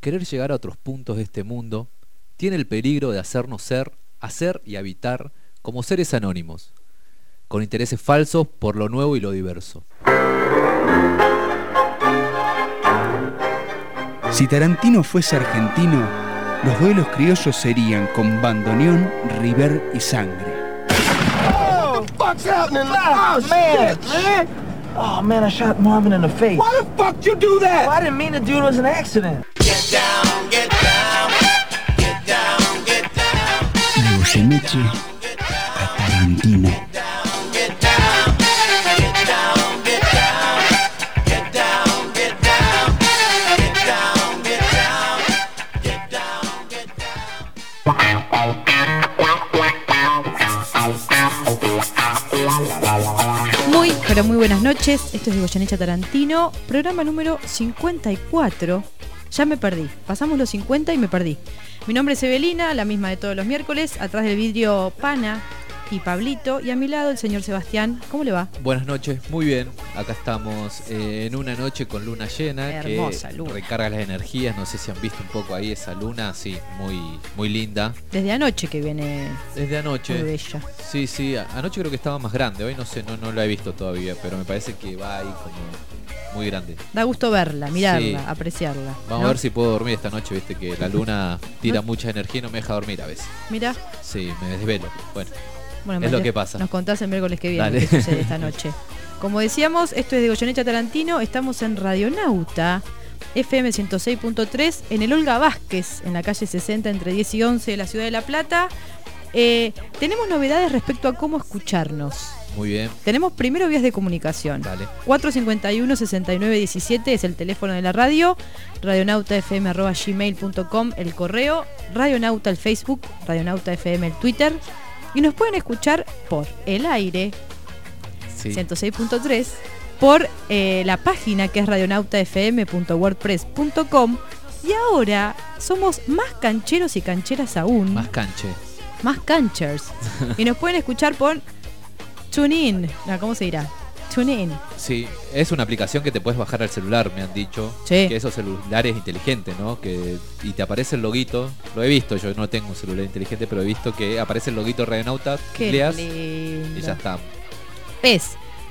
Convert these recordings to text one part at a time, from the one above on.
querer llegar a otros puntos de este mundo tiene el peligro de hacernos ser, hacer y habitar como seres anónimos, con intereses falsos por lo nuevo y lo diverso. Si Tarantino fuese argentino, los duelos criollos serían con bandoneón, river y sangre. Oh, what the fuck's happening? Oh, man, man. Oh, man, I shot Marvin in the face. Why the fuck you do that? Well, I didn't mean to do it. It was an accident. Get down, get down, get down, get down. De Goyeneche a Tarantino. Pero muy buenas noches, esto es de Goyeneche a Tarantino, programa número 54. Ya me perdí, pasamos los 50 y me perdí. Mi nombre es Evelina, la misma de todos los miércoles, atrás del vidrio Pana y Pablito, y a mi lado el señor Sebastián. ¿Cómo le va? Buenas noches, muy bien. Acá estamos en una noche con luna llena. Hermosa que luna. Recarga las energías. No sé si han visto un poco ahí esa luna, sí, muy linda. Desde anoche que viene. Desde anoche. Muy bella. Sí, anoche creo que estaba más grande. Hoy no sé, no la he visto todavía, pero me parece que va ahí como muy grande. Da gusto verla, mirarla, Sí. apreciarla. Vamos ¿no? a ver si puedo dormir esta noche, viste que la luna tira mucha energía y no me deja dormir a veces. Mira, Sí, me desvelo. Bueno, bueno, es lo que pasa. Nos contás el miércoles que viene Dale. qué sucede esta noche. Como decíamos, esto es de Goyeneche a Tarantino, estamos en Radionauta, FM 106.3, en el Olga Vázquez, en la calle 60, entre 10 y 11 de la ciudad de La Plata. Tenemos novedades respecto a cómo escucharnos. muy bien. Tenemos primero vías de comunicación. Dale. 451-6917 es el teléfono de la radio, radionautafm@gmail.com el correo, Radionauta el Facebook, Radionauta FM el Twitter, y nos pueden escuchar por el aire, Sí. 106.3, por la página que es radionautafm.wordpress.com, y ahora somos más cancheros y cancheras aún, Más canche. más canchers, y nos pueden escuchar por TuneIn. No, ¿cómo se dirá? TuneIn. Sí, es una aplicación que te puedes bajar al celular, me han dicho. Sí. Que esos celulares inteligentes, ¿no? Y te aparece el loguito. Lo he visto, yo no tengo un celular inteligente, pero he visto que aparece el loguito Radionauta, Qué leas lindo. y ya está. Es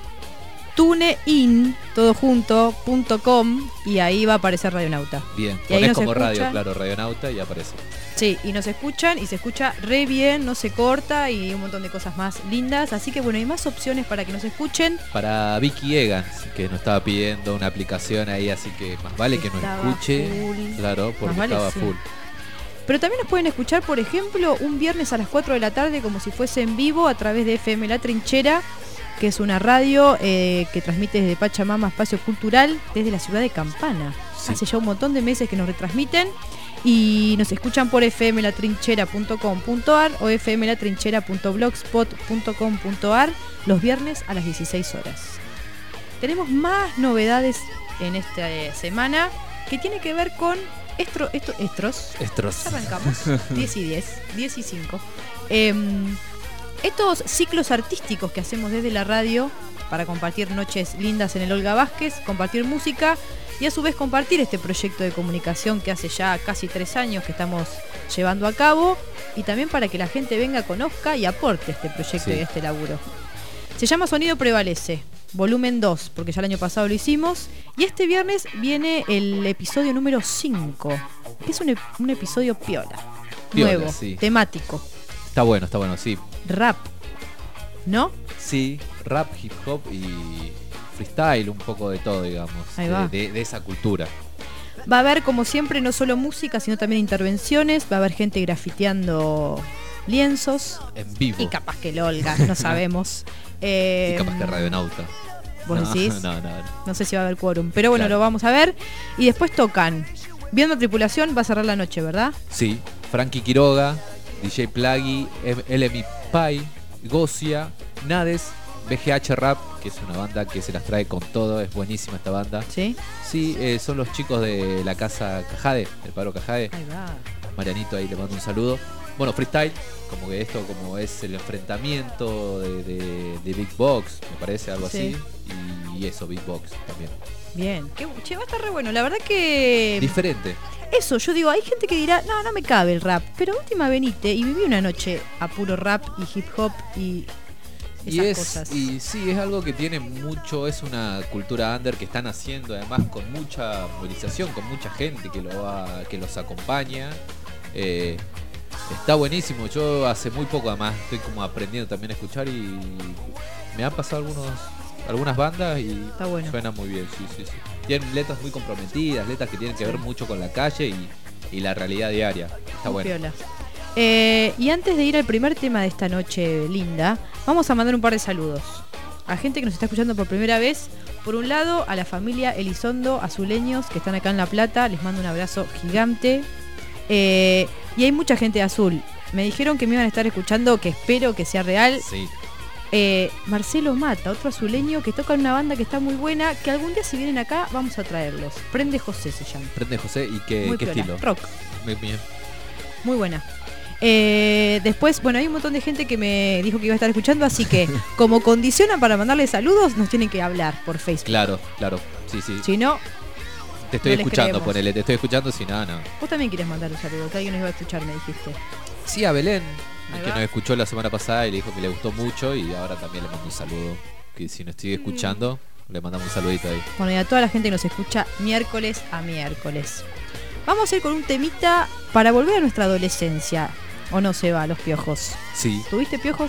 tunein, todojunto.com, y ahí va a aparecer Radionauta. Bien, Y ahí pones nos como radio, escuchan. claro, Radionauta y aparece. Sí, y nos escuchan y se escucha re bien, no se corta y un montón de cosas más lindas. Así que bueno, hay más opciones para que nos escuchen. Para Vicky Egan, que nos estaba pidiendo una aplicación ahí, así que más vale que nos Estaba escuche. full. Claro, porque Más vale, estaba sí. full. Pero también nos pueden escuchar, por ejemplo, un viernes a las 4 de la tarde como si fuese en vivo a través de FM La Trinchera, que es una radio que transmite desde Pachamama, Espacio Cultural, desde la ciudad de Campana. Sí. Hace ya un montón de meses que nos retransmiten y nos escuchan por fmlatrinchera.com.ar o fmlatrinchera.blogspot.com.ar los viernes a las 16 horas. Tenemos más novedades en esta semana que tiene que ver con estros. Estros. Arrancamos, 10 y 10, 10 y 5. Estos ciclos artísticos que hacemos desde la radio para compartir noches lindas en el Olga Vázquez, compartir música y a su vez compartir este proyecto de comunicación que hace ya casi 3 años que estamos llevando a cabo, y también para que la gente venga, conozca y aporte este proyecto Sí. y este laburo. Se llama Sonido Prevalece, volumen 2, porque ya el año pasado lo hicimos, y este viernes viene el episodio número 5, que es un episodio piola, nuevo, sí. temático, Está bueno, sí. rap, ¿no? Sí, rap, hip hop y freestyle, un poco de todo, digamos. Ahí va. De esa cultura. Va a haber, como siempre, no solo música, sino también intervenciones, va a haber gente grafiteando lienzos, En vivo. y capaz que el Olga, no sabemos. Y capaz que Radionauta. ¿Vos No, decís? No. No sé si va a haber quórum, pero bueno, Claro. lo vamos a ver. Y después tocan. Viendo Tripulación va a cerrar la noche, ¿verdad? Sí, Frankie Quiroga, DJ Plaggy, LMI Pai, Gocia, Nades, BGH Rap, que es una banda que se las trae con todo, es buenísima esta banda. Sí. Sí, son los chicos de la casa Cajade, el Paro Cajade. Ahí va. Marianito, ahí le mando un saludo. Bueno, freestyle, como que esto como es el enfrentamiento de Big Box, me parece, algo Sí. así. Y eso, Big Box también. Bien. Che, va a estar re bueno. La verdad que... Diferente. Eso, yo digo, hay gente que dirá, no me cabe el rap. Pero última venite y viví una noche a puro rap y hip hop y esas cosas. Y sí, es algo que tiene mucho, es una cultura under que están haciendo además con mucha movilización, con mucha gente que los acompaña. Está buenísimo. Yo hace muy poco además estoy como aprendiendo también a escuchar y me han pasado algunas bandas y Está bueno. suena muy bien, sí. Tienen letras muy comprometidas, letras que tienen que ver mucho con la calle y la realidad diaria. Está Muy bueno. piola. Y antes de ir al primer tema de esta noche linda, vamos a mandar un par de saludos a gente que nos está escuchando por primera vez. Por un lado, a la familia Elizondo Azuleños que están acá en La Plata, les mando un abrazo gigante. Y hay mucha gente de Azul. Me dijeron que me iban a estar escuchando, que espero que sea real. Sí. Marcelo Mata, otro azuleño que toca en una banda que está muy buena, que algún día si vienen acá vamos a traerlos. Prende José se llama. Prende José, ¿y qué Muy piola. estilo? Rock. Muy bien. Muy buena. Después, bueno, hay un montón de gente que me dijo que iba a estar escuchando, así que como condicionan para mandarle saludos, nos tienen que hablar por Facebook. Claro. Sí. Si no, Te estoy no les escuchando, creemos. ponele, te estoy escuchando, si no. vos también quieres mandar un saludo, que alguien nos iba a escuchar, me dijiste. Sí, a Belén, Ahí que va. nos escuchó la semana pasada y le dijo que le gustó mucho y ahora también le mando un saludo. Que si nos sigue escuchando, le mandamos un saludito ahí. Bueno, y a toda la gente que nos escucha miércoles a miércoles. Vamos a ir con un temita para volver a nuestra adolescencia. ¿O no se va a los piojos? Sí. ¿Tuviste piojos?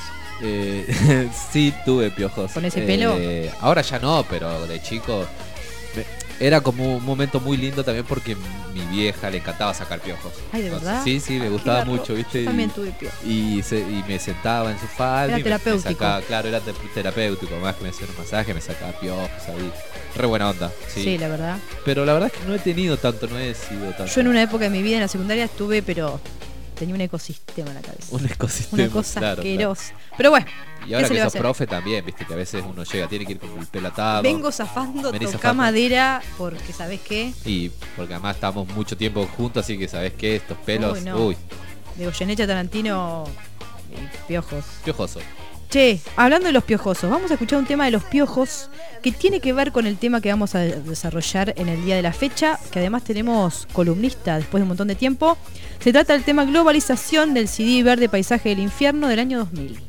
Sí, tuve piojos. ¿Con ese pelo? Ahora ya no, pero de chico era como un momento muy lindo también porque mi vieja le encantaba sacar piojos. Ay, ¿de verdad? Sí, me Qué gustaba garro. mucho, ¿viste? Yo también tuve piojos. Y me sentaba en su falda Era y me terapéutico. sacaba, claro, era terapéutico, más que me hacía un masaje, me sacaba piojos ahí. Re buena onda, sí. Sí, la verdad. Pero la verdad es que no he tenido tanto, no he sido tanto. Yo en una época de mi vida en la secundaria estuve, pero tenía un ecosistema en la cabeza. Un ecosistema. Una cosa claro, asquerosa. Pero bueno, Y ahora ¿qué se que le va a sos hacer? profe también, viste, que a veces uno llega, tiene que ir con el pelo atado. Vengo zafando, Venís toca zafando. madera, porque ¿sabés qué? Y porque además estamos mucho tiempo juntos, así que ¿sabés qué? Estos pelos, Uy, no. uy, De Goyeneche a Tarantino, piojos. piojoso. Che, hablando de los piojosos, vamos a escuchar un tema de los piojos que tiene que ver con el tema que vamos a desarrollar en el día de la fecha, que además tenemos columnista después de un montón de tiempo. Se trata del tema globalización del CD Verde Paisaje del Infierno del año 2000.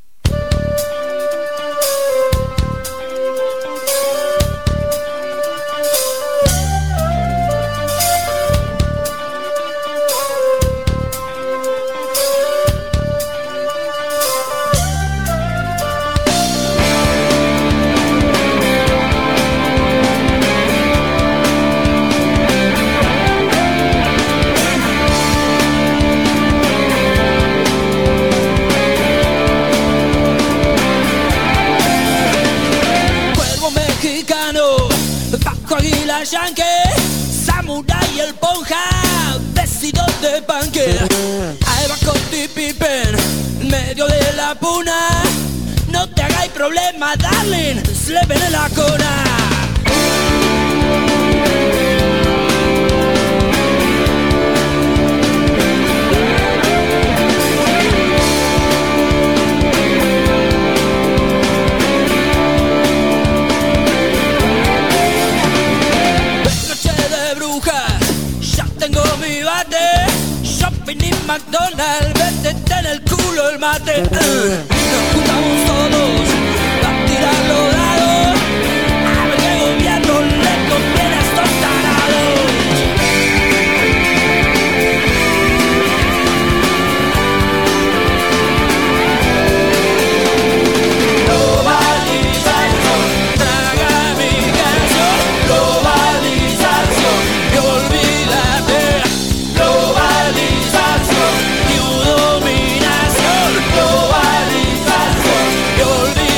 Cuervo mexicano, Paco Aguilar Yankee, Samurai el Ponja, vestido de punker. Ahí va Scottie Pippen, en medio de la puna. No te hagáis problema, darling, se le ven en la cona. Noche de brujas, ya tengo mi bate. Shopping y McDonald's, métete en el culo el mate. Nos juntamos todos a tirar los dados. A ver qué gobierno le conviene a estos tarados. Globalización, traga mi canción. Globalización, y olvídate. Globalización, y dominación. Globalización, y olvídate.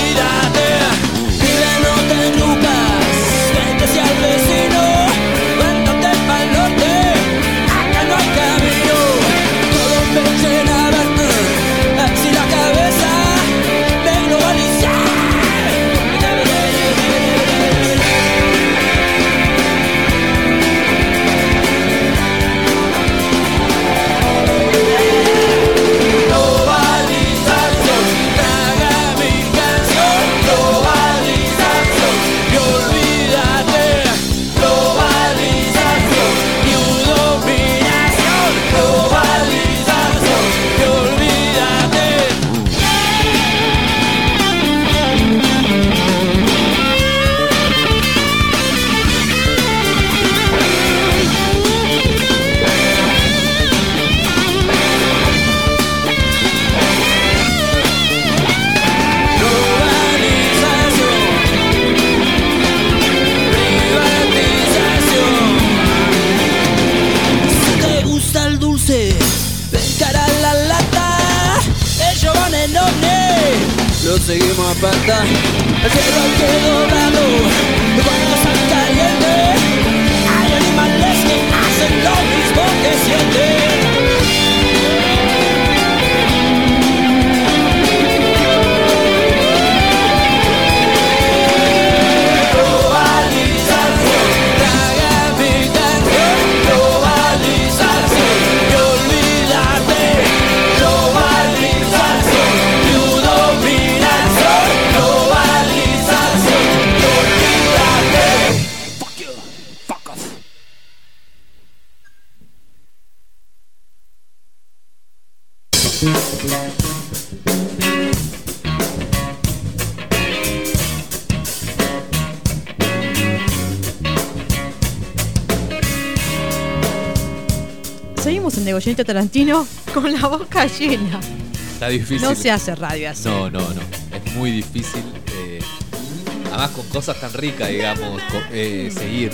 seguimos a pata. El cielo aquí doblado, cuando sale caliente, hay animales que hacen lo mismo que sienten. Seguimos en Goyenita Tarantino con la boca llena. Está difícil. No se hace radio así. No. Es muy difícil. Además con cosas tan ricas, digamos, seguir.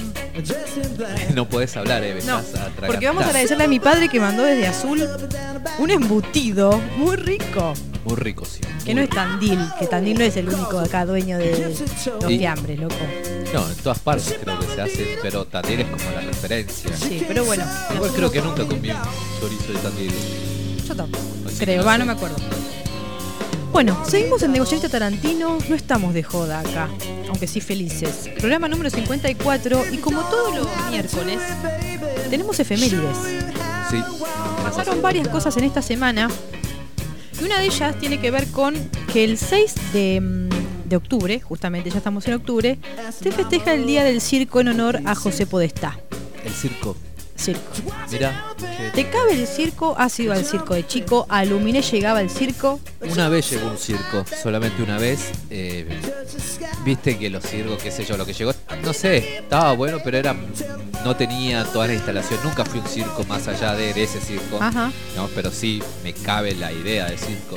No podés hablar, me No, estás atragantando. porque vamos a agradecerle a mi padre que mandó desde Azul un embutido muy rico. Muy rico, sí. Que no es Tandil, que Tandil no es el único acá dueño de los Y- fiambres, loco. No, en todas partes creo que se hace, pero Tandil es como la referencia. Sí, pero bueno. Igual creo que nunca comí un chorizo de Tandil. Yo tampoco. Así Creo, que no me acuerdo. Bueno, seguimos en Goyenita Tarantino, no estamos de joda acá, aunque sí felices. Programa número 54 y como todos los miércoles, tenemos efemérides. Sí. Pasaron varias cosas en esta semana y una de ellas tiene que ver con que el 6 de octubre, justamente ya estamos en octubre, se festeja el Día del Circo en honor a José Podestá. El circo. Circo. Mira, ¿Te cabe el circo? ¿Has ido al circo de chico? ¿A Luminé llegaba el circo? una vez llegó un circo, solamente una vez. Viste que los circos, qué sé yo, lo que llegó, no sé, estaba bueno, pero no tenía toda la instalación. Nunca fui a un circo más allá de ese circo. Ajá. No, pero sí me cabe la idea del circo.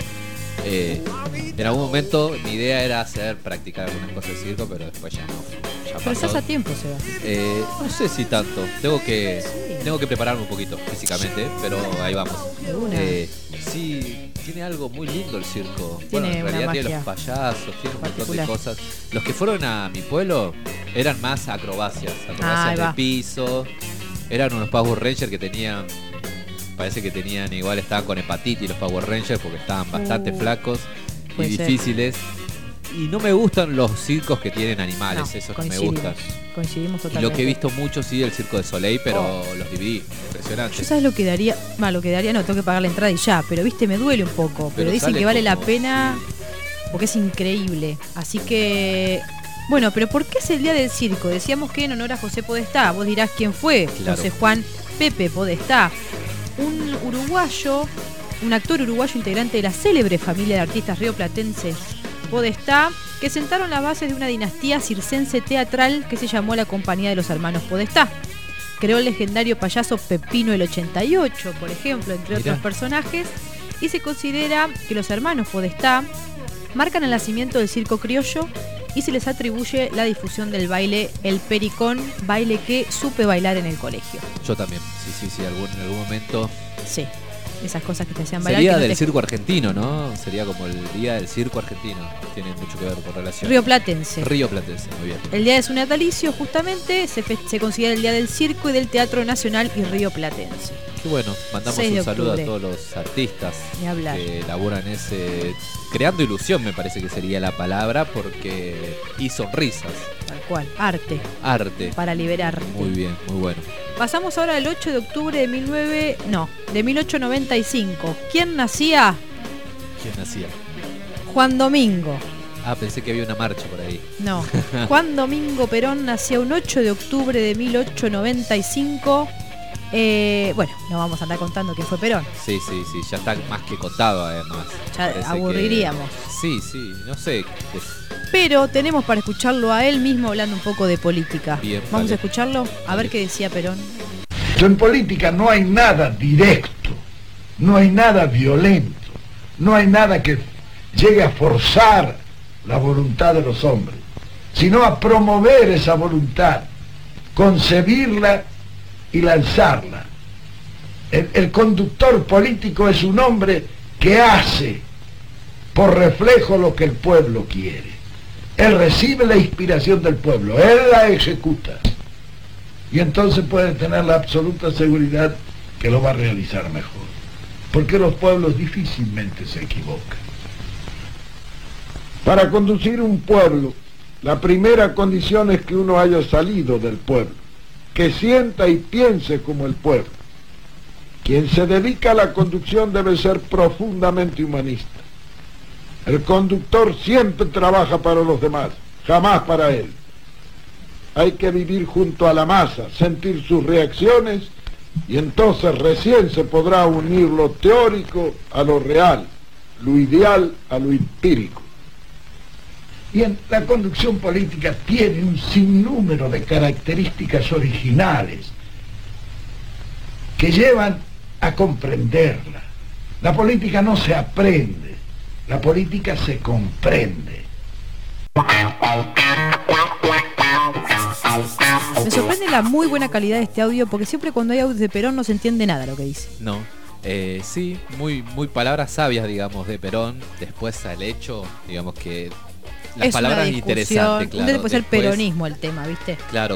En algún momento mi idea era practicar algunas cosas de circo, pero después ya no. Ya Pero pasó. estás a tiempo, Seba. No sé si tanto. Tengo que prepararme un poquito físicamente, pero ahí vamos. De una. Sí, tiene algo muy lindo el circo. Tiene Bueno, en una realidad tiene magia los payasos, tiene un montón de particular. cosas. Los que fueron a mi pueblo eran más acrobacias Ahí de va. piso. Eran unos Power Rangers que tenían, parece que tenían, igual estaban con hepatitis los Power Rangers porque estaban bastante flacos y puede ser. difíciles. Y no me gustan los circos que tienen animales, No, esos no me coincidimos. gustan. Coincidimos Y totalmente. lo que he visto mucho, sí, el Circo de Soleil, pero los dividí. Impresionante. Yo sabes lo que daría, no, tengo que pagar la entrada y ya, pero viste, me duele un poco, pero dicen sale que vale la como- pena porque es increíble. Así que, bueno, pero ¿por qué es el Día del Circo? Decíamos que en honor a José Podestá, vos dirás quién fue, Claro. José Juan Pepe Podestá, un uruguayo, un actor uruguayo integrante de la célebre familia de artistas rioplatenses Podestá, que sentaron las bases de una dinastía circense teatral que se llamó la Compañía de los Hermanos Podestá. Creó el legendario payaso Pepino el 88, por ejemplo, entre Mirá. otros personajes, y se considera que los hermanos Podestá marcan el nacimiento del circo criollo y se les atribuye la difusión del baile El Pericón, baile que supe bailar en el colegio. Yo también, sí, en algún momento. Sí, esas cosas que te hacían bailar. Sería que no del te- circo argentino, ¿no? Sería como el día del circo argentino. Tiene mucho que ver con relación. Río Platense. Río Platense, muy bien. El día de su natalicio, justamente, se considera el Día del Circo y del Teatro Nacional y Río Platense. Qué bueno, mandamos 6 de un saludo a octubre. todos los artistas Ni hablar. que laburan creando ilusión, me parece que sería la palabra, porque y sonrisas, Tal cual, arte, arte. para liberarte. Muy bien, muy bueno. Pasamos ahora al 8 de octubre de 1895. ¿Quién nacía? ¿Quién nacía? Juan Domingo. Ah, pensé que había una marcha por ahí. No. Juan Domingo Perón nació un 8 de octubre de 1895. Bueno, no vamos a andar contando quién fue Perón. Sí, ya está más que contado además. Ya Parece aburriríamos. Sí, no sé. Pero tenemos para escucharlo a él mismo hablando un poco de política. Bien, Vamos dale. a escucharlo, a Dale. ver qué decía Perón. En política no hay nada directo, no hay nada violento, no hay nada que llegue a forzar la voluntad de los hombres, sino a promover esa voluntad, concebirla y lanzarla. El conductor político es un hombre que hace por reflejo lo que el pueblo quiere. Él recibe la inspiración del pueblo, él la ejecuta. Y entonces puede tener la absoluta seguridad que lo va a realizar mejor. Porque los pueblos difícilmente se equivocan. Para conducir un pueblo, la primera condición es que uno haya salido del pueblo, que sienta y piense como el pueblo. Quien se dedica a la conducción debe ser profundamente humanista. El conductor siempre trabaja para los demás, jamás para él. Hay que vivir junto a la masa, sentir sus reacciones, y entonces recién se podrá unir lo teórico a lo real, lo ideal a lo empírico. Bien, la conducción política tiene un sinnúmero de características originales que llevan a comprenderla. La política no se aprende, la política se comprende. Me sorprende la muy buena calidad de este audio, porque siempre cuando hay audios de Perón no se entiende nada lo que dice. No, sí, muy palabras sabias, digamos, de Perón. Después al hecho, digamos que las es palabras una interesantes, claro. Puede ser peronismo el tema, ¿viste? Claro.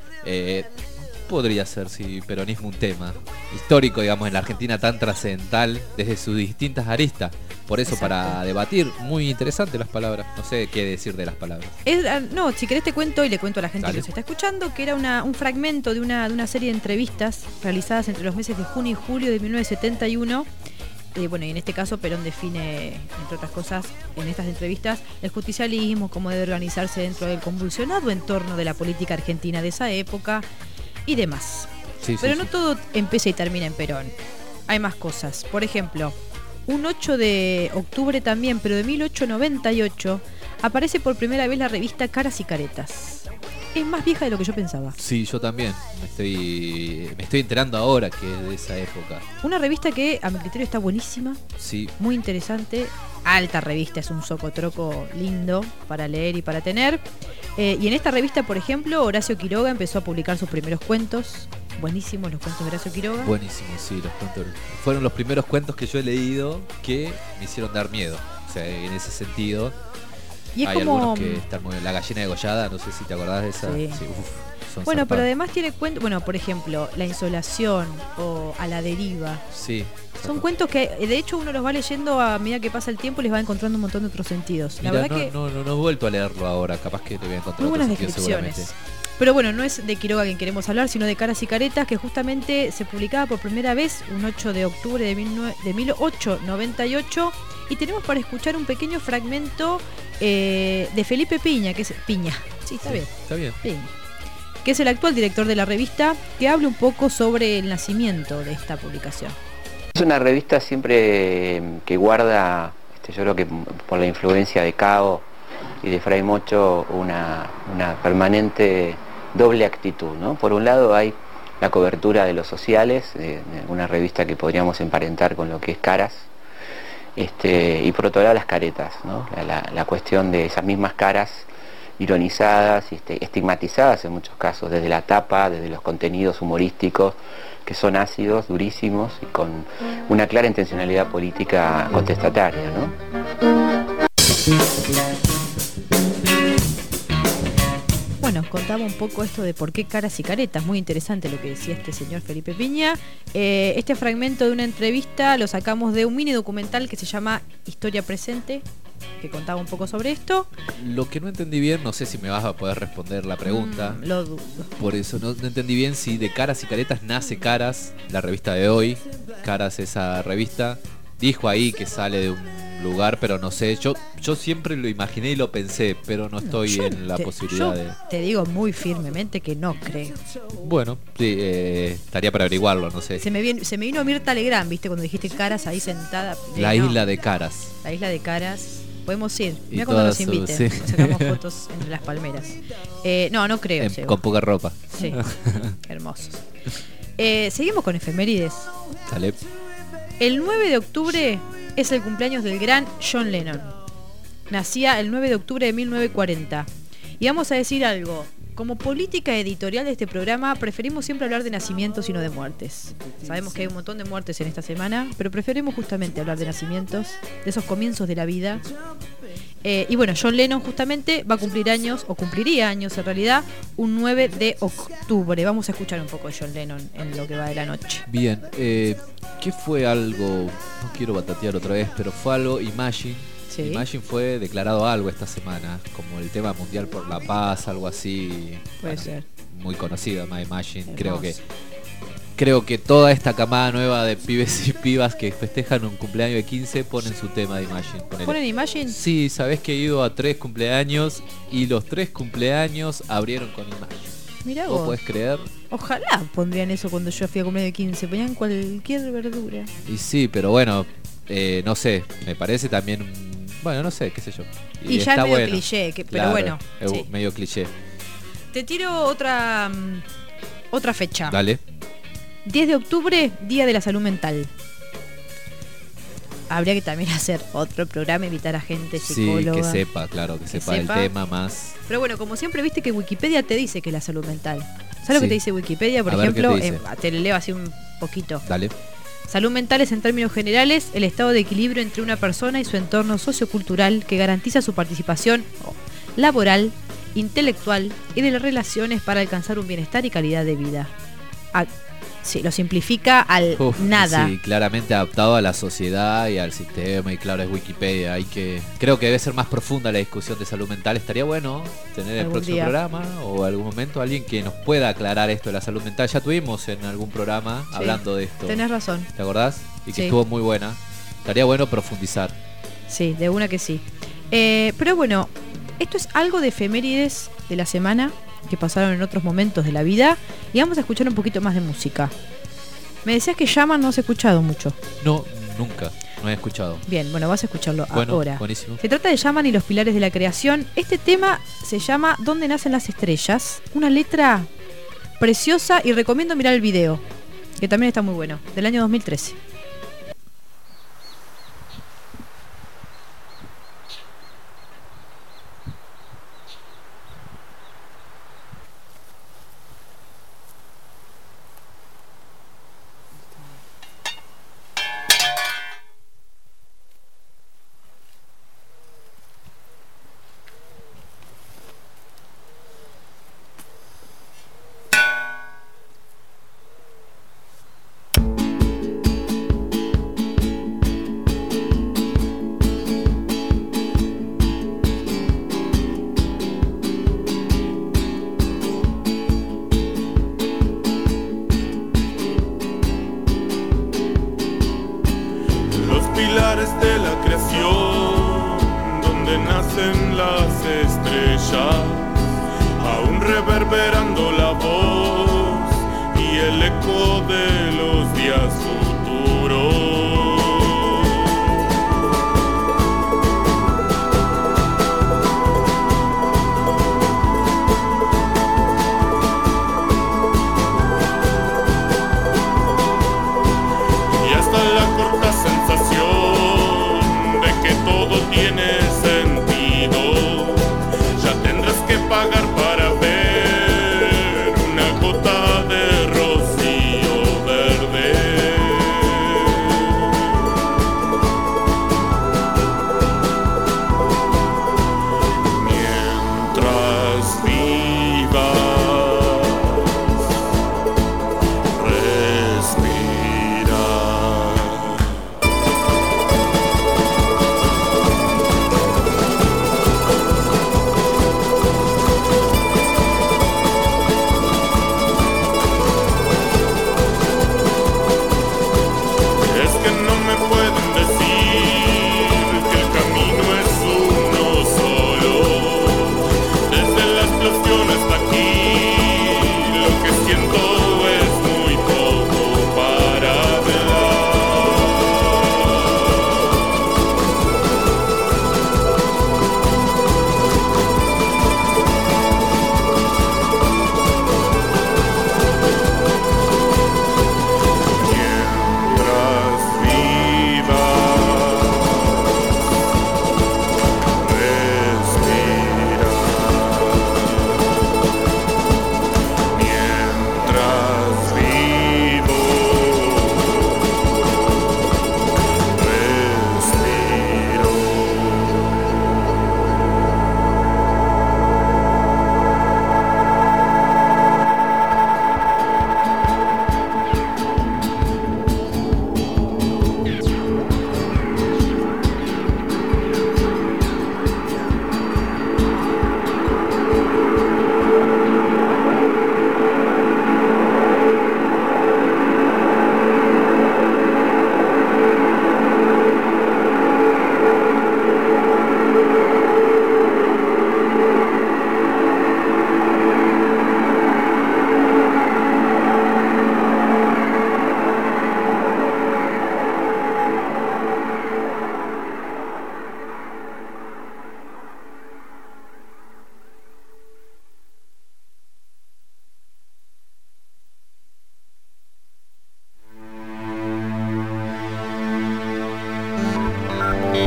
Podría ser, sí, peronismo un tema histórico, digamos, en la Argentina tan trascendental desde sus distintas aristas. Por eso, exacto, para debatir, muy interesante las palabras. No sé qué decir de las palabras. No, si querés te cuento y le cuento a la gente Dale. que nos está escuchando que era un fragmento de una serie de entrevistas realizadas entre los meses de junio y julio de 1971. Bueno, y en este caso Perón define, entre otras cosas, en estas entrevistas, el justicialismo, cómo debe organizarse dentro del convulsionado entorno de la política argentina de esa época y demás. Sí, Pero sí, no sí. todo empieza y termina en Perón. Hay más cosas. Por ejemplo, un 8 de octubre también, pero de 1898, aparece por primera vez la revista Caras y Caretas. Es más vieja de lo que yo pensaba. Sí, yo también. Me estoy enterando ahora que es de esa época. Una revista que a mi criterio está buenísima, Sí, muy interesante, alta revista, es un socotroco lindo para leer y para tener. Y en esta revista, por ejemplo, Horacio Quiroga empezó a publicar sus primeros cuentos. Buenísimos los cuentos de Horacio Quiroga. buenísimo, sí, los cuentos. Fueron los primeros cuentos que yo he leído que me hicieron dar miedo. O sea, en ese sentido. Y es Hay como... algunos que están muy... La gallina degollada, no sé si te acordás de esa. Sí. Son Bueno, pero zarpadas. además tiene cuentos, bueno, por ejemplo, La Insolación o A la Deriva. Sí. Son cuentos que, de hecho, uno los va leyendo a medida que pasa el tiempo y les va encontrando un montón de otros sentidos. La Mirá, verdad que no he vuelto a leerlo ahora. Capaz que te voy a encontrar muy otro buenas sentido descripciones. seguramente. Pero bueno, no es de Quiroga quien queremos hablar, sino de Caras y Caretas, que justamente se publicaba por primera vez un 8 de octubre de 1898. Y tenemos para escuchar un pequeño fragmento de Felipe Piña, que es Piña. Sí, está bien. Está bien. Piña, que es el actual director de la revista, que habla un poco sobre el nacimiento de esta publicación. Es una revista siempre que guarda, yo creo que por la influencia de Cao y de Fray Mocho, una permanente doble actitud, ¿no? Por un lado hay la cobertura de los sociales, de una revista que podríamos emparentar con lo que es Caras, y por otro lado las caretas, ¿no? La cuestión de esas mismas caras ironizadas, estigmatizadas en muchos casos, desde la tapa, desde los contenidos humorísticos, que son ácidos, durísimos y con una clara intencionalidad política contestataria, ¿no? Bueno, contaba un poco esto de por qué Caras y Caretas, muy interesante lo que decía este señor Felipe Piña. Este fragmento de una entrevista lo sacamos de un mini documental que se llama Historia Presente, que contaba un poco sobre esto. Lo que no entendí bien, no sé si me vas a poder responder la pregunta. Lo dudo. Por eso no entendí bien si de Caras y Caretas nace Caras, la revista de hoy. Caras, esa revista. Dijo ahí que sale de un lugar, pero no sé. Yo siempre lo imaginé y lo pensé, pero no estoy en la posibilidad de... Te digo muy firmemente que no creo. Bueno, sí, estaría para averiguarlo, no sé. Se me vino Mirta Legrand, ¿viste? Cuando dijiste Caras ahí sentada. La No, isla de Caras. La isla de Caras. Podemos ir. Y Mira cuando nos todas inviten. sí. Nos sacamos fotos entre las palmeras. No creo. Seba. Con poca ropa. Sí, hermosos. Seguimos con efemérides. Dale. El 9 de octubre es el cumpleaños del gran John Lennon. Nacía el 9 de octubre de 1940. Y vamos a decir algo como política editorial de este programa, preferimos siempre hablar de nacimientos y no de muertes. Sabemos que hay un montón de muertes en esta semana, pero preferimos justamente hablar de nacimientos, de esos comienzos de la vida. Y bueno, John Lennon justamente va a cumplir años, o cumpliría años en realidad, un 9 de octubre. Vamos a escuchar un poco de John Lennon en lo que va de la noche. Bien, ¿qué fue algo? No quiero batatear otra vez, pero fue algo Imagine. Sí. Imagine fue declarado algo esta semana, como el tema mundial por la paz, algo así. Puede ser. Muy conocido, Imagine. Creo que toda esta camada nueva de pibes y pibas que festejan un cumpleaños de 15 ponen su tema de Imagine. ¿Ponen Imagine? Sí, sabés que he ido a 3 cumpleaños y los 3 cumpleaños abrieron con Imagine. Mirá vos. ¿Podés creer? Ojalá pondrían eso cuando yo fui a cumpleaños de 15. Ponían cualquier verdura. Y sí, pero bueno, no sé, me parece también... Bueno, no sé, qué sé yo. Y ya es medio cliché, pero claro, bueno. Es medio cliché. Te tiro otra fecha. Dale. 10 de octubre, Día de la Salud Mental. Habría que también hacer otro programa, invitar a gente psicóloga. Sí, que sepa, claro, que sepa el tema más. Pero bueno, como siempre viste que Wikipedia te dice que es la salud mental. ¿Sabes lo que te dice Wikipedia? Por ejemplo, te lo leo así un poquito. Dale. Salud mental es, en términos generales, el estado de equilibrio entre una persona y su entorno sociocultural que garantiza su participación laboral, intelectual y de las relaciones para alcanzar un bienestar y calidad de vida. Sí, lo simplifica al nada. Sí, claramente adaptado a la sociedad y al sistema, y claro, es Wikipedia. Creo que debe ser más profunda la discusión de salud mental. Estaría bueno tener el próximo programa o algún momento alguien que nos pueda aclarar esto de la salud mental. Ya tuvimos en algún programa hablando de esto. Tenés razón. ¿Te acordás? Y que estuvo muy buena. Estaría bueno profundizar. Sí, de una que sí. Pero bueno, esto es algo de efemérides de la semana que pasaron en otros momentos de la vida, y vamos a escuchar un poquito más de música. Me decías que Yaman no has escuchado mucho. No, nunca, no he escuchado. Bien, bueno, vas a escucharlo ahora. Buenísimo. Se trata de Yaman y los pilares de la creación. Este tema se llama ¿Dónde nacen las estrellas? Una letra preciosa, y recomiendo mirar el video, que también está muy bueno, del año 2013. Para ver una gota de rocío verde.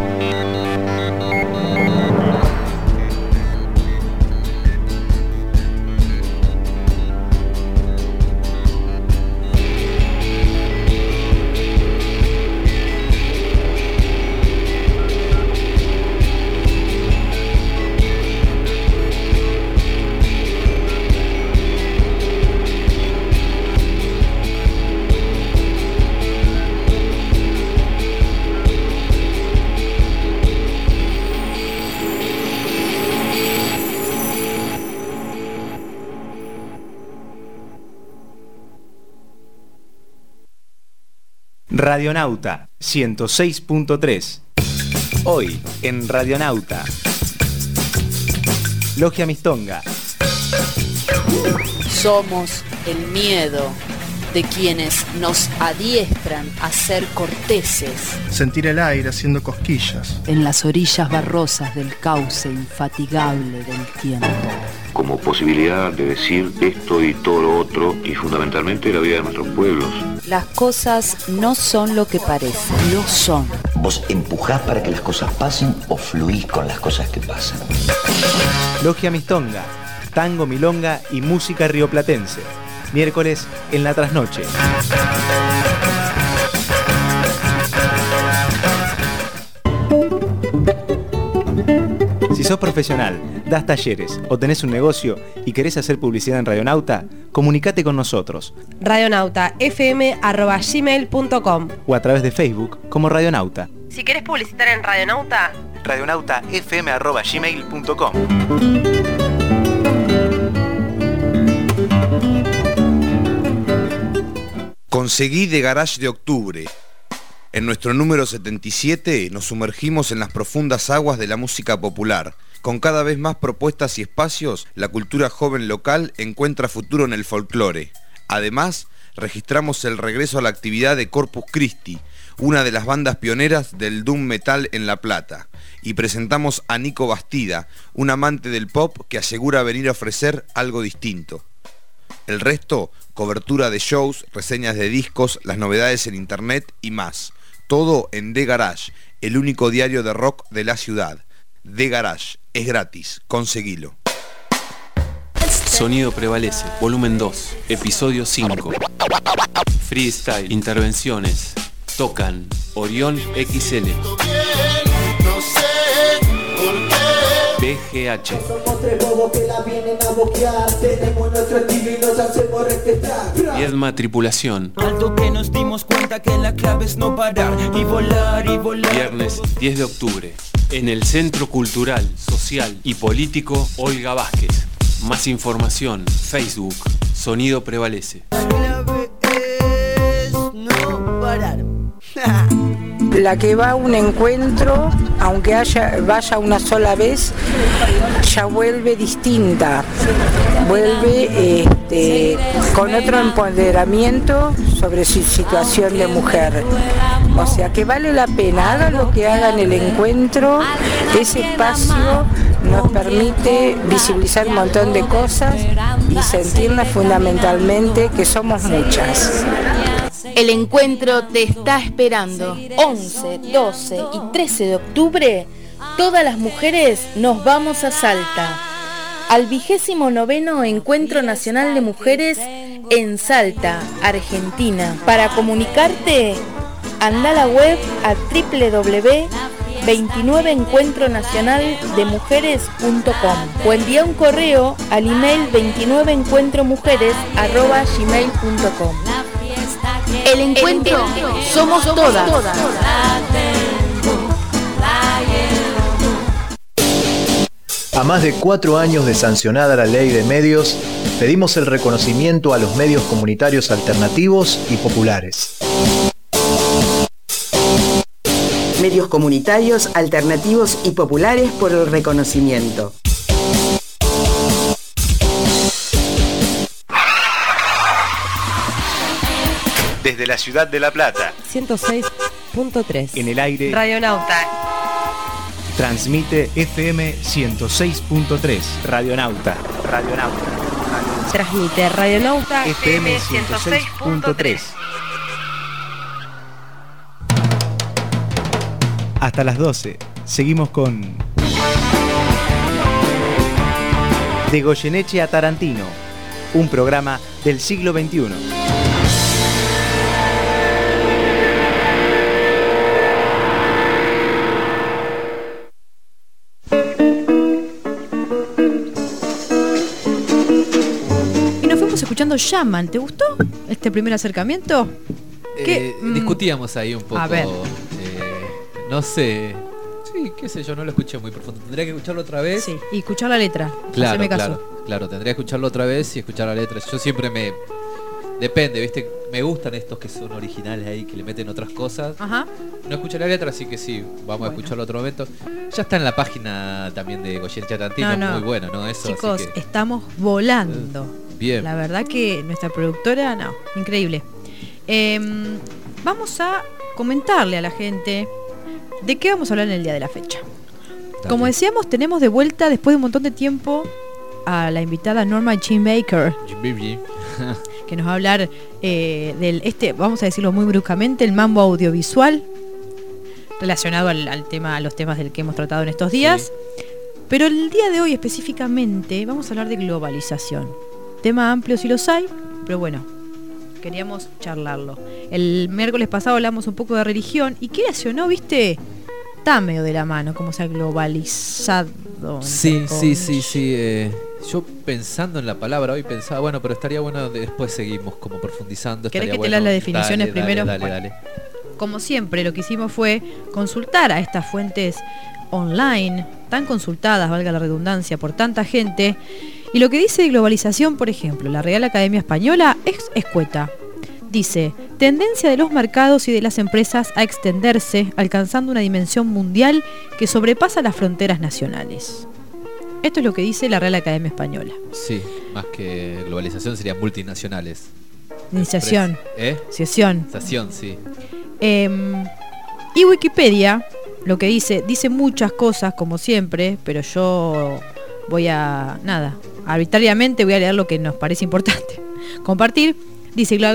Radionauta 106.3. Hoy en Radionauta. Logia Mistonga. Somos el miedo de quienes nos adiestran a ser corteses. Sentir el aire haciendo cosquillas. En las orillas barrosas del cauce infatigable del tiempo. Como posibilidad de decir esto y todo lo otro, y fundamentalmente la vida de nuestros pueblos. Las cosas no son lo que parecen, lo son. ¿Vos empujás para que las cosas pasen o fluís con las cosas que pasan? Logia Mistonga, tango, milonga y música rioplatense. Miércoles en la trasnoche. Si sos profesional, das talleres o tenés un negocio y querés hacer publicidad en Radionauta, comunicate con nosotros. radionautafm@gmail.com o a través de Facebook como Radionauta. Si querés publicitar en Radionauta, radionautafm@gmail.com. Conseguí de Garage de Octubre. En nuestro número 77 nos sumergimos en las profundas aguas de la música popular. Con cada vez más propuestas y espacios, la cultura joven local encuentra futuro en el folclore. Además, registramos el regreso a la actividad de Corpus Christi, una de las bandas pioneras del doom metal en La Plata. Y presentamos a Nico Bastida, un amante del pop que asegura venir a ofrecer algo distinto. El resto, cobertura de shows, reseñas de discos, las novedades en internet y más. Todo en The Garage, el único diario de rock de la ciudad. The Garage, es gratis, conseguilo. Sonido Prevalece, volumen 2, episodio 5. Freestyle, intervenciones, tocan Orión XL. BGH. Viedma Tripulación. Alto que nos dimos cuenta que la clave es no parar y volar y volar. Viernes 10 de octubre. En el Centro Cultural, Social y Político Olga Vázquez. Más información, Facebook, Sonido Prevalece. La clave es no parar. La que va a un encuentro, aunque vaya una sola vez, ya vuelve distinta, vuelve con otro empoderamiento sobre su situación de mujer. O sea que vale la pena, haga lo que haga en el encuentro, ese espacio nos permite visibilizar un montón de cosas y sentirnos fundamentalmente que somos muchas. El encuentro te está esperando. 11, 12 y 13 de octubre, todas las mujeres nos vamos a Salta. Al 29º Encuentro Nacional de Mujeres en Salta, Argentina. Para comunicarte, anda a la web a www.29encuentronacionaldemujeres.com o envía un correo al email 29encuentromujeres@gmail.com. El encuentro somos todas. A más de 4 años de sancionada la ley de medios, pedimos el reconocimiento a los medios comunitarios alternativos y populares. Medios comunitarios, alternativos y populares por el reconocimiento. Desde la ciudad de La Plata, 106.3. en el aire, Radionauta. Transmite FM 106.3. Radionauta. Transmite Radionauta FM 106.3. Hasta las 12. Seguimos con De Goyeneche a Tarantino, un programa del siglo XXI. Y nos fuimos escuchando Llaman. ¿Te gustó este primer acercamiento? Discutíamos ahí un poco. A ver. No sé. Sí, qué sé yo, no lo escuché muy profundo. Tendría que escucharlo otra vez. Sí, y escuchar la letra. Claro, Haceme caso. claro, tendría que escucharlo otra vez y escuchar la letra. Yo siempre depende, ¿viste? Me gustan estos que son originales ahí, que le meten otras cosas. Ajá. No escuché la letra, así que sí, vamos a escucharlo otro momento. Ya está en la página también de Goyeneche a Tarantino, No. muy bueno, ¿no? Eso, Chicos, así que, estamos volando. bien. La verdad que nuestra productora, increíble. Vamos a comentarle a la gente de qué vamos a hablar en el día de la fecha. Dale. Como decíamos, tenemos de vuelta después de un montón de tiempo a la invitada Norma Jean Baker, que nos va a hablar vamos a decirlo muy bruscamente, el mambo audiovisual relacionado al tema, a los temas del que hemos tratado en estos días. Sí. Pero el día de hoy específicamente vamos a hablar de globalización. Tema amplio si los hay, pero bueno, queríamos charlarlo. El miércoles pasado hablamos un poco de religión y quieras o no, viste, está medio de la mano, como se ha globalizado. Sí. Yo pensando en la palabra hoy pensaba, bueno, pero estaría bueno, después seguimos como profundizando. ¿Querés que te bueno, leas las definiciones primero? Dale. Como siempre, lo que hicimos fue consultar a estas fuentes online, tan consultadas, valga la redundancia, por tanta gente. Y lo que dice de globalización, por ejemplo, la Real Academia Española es escueta. Dice, tendencia de los mercados y de las empresas a extenderse, alcanzando una dimensión mundial que sobrepasa las fronteras nacionales. Esto es lo que dice la Real Academia Española. Sí, más que globalización serían multinacionales. Iniciación. Sesión, sí. Y Wikipedia, lo que dice muchas cosas, como siempre, pero yo voy a, arbitrariamente voy a leer lo que nos parece importante compartir. Dice, la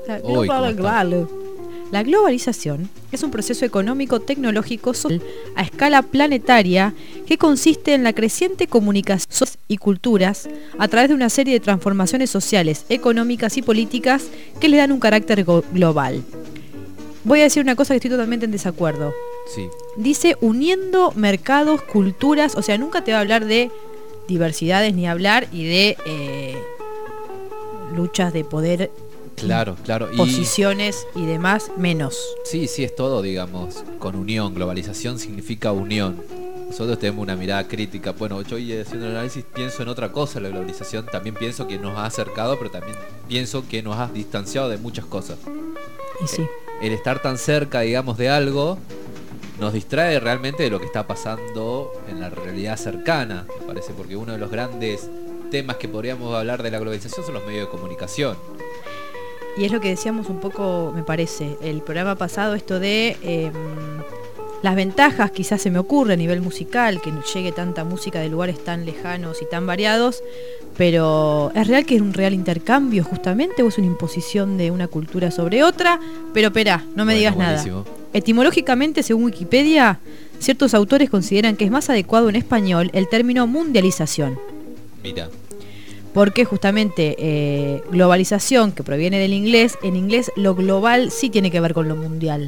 globalización es un proceso económico, tecnológico, social, a escala planetaria que consiste en la creciente comunicación y culturas a través de una serie de transformaciones sociales, económicas y políticas que le dan un carácter global. Voy a decir una cosa que estoy totalmente en desacuerdo. Sí. Dice uniendo mercados, culturas, o sea, nunca te va a hablar de diversidades ni hablar y de luchas de poder. Claro. Posiciones y demás, menos. Sí, es todo, digamos, con unión. Globalización significa unión. Nosotros tenemos una mirada crítica. Bueno, yo haciendo el análisis pienso en otra cosa, la globalización. También pienso que nos ha acercado, pero también pienso que nos ha distanciado de muchas cosas. Y sí. El estar tan cerca, digamos, de algo nos distrae realmente de lo que está pasando en la realidad cercana, me parece, porque uno de los grandes temas que podríamos hablar de la globalización son los medios de comunicación. Y es lo que decíamos un poco, me parece, el programa pasado, esto de las ventajas, quizás se me ocurre a nivel musical, que llegue tanta música de lugares tan lejanos y tan variados, pero ¿es real que es un real intercambio justamente o es una imposición de una cultura sobre otra? Pero espera, no me digas buenísimo. Nada. Etimológicamente, según Wikipedia, ciertos autores consideran que es más adecuado en español el término mundialización. Mira. Porque justamente globalización, que proviene del inglés, en inglés lo global sí tiene que ver con lo mundial.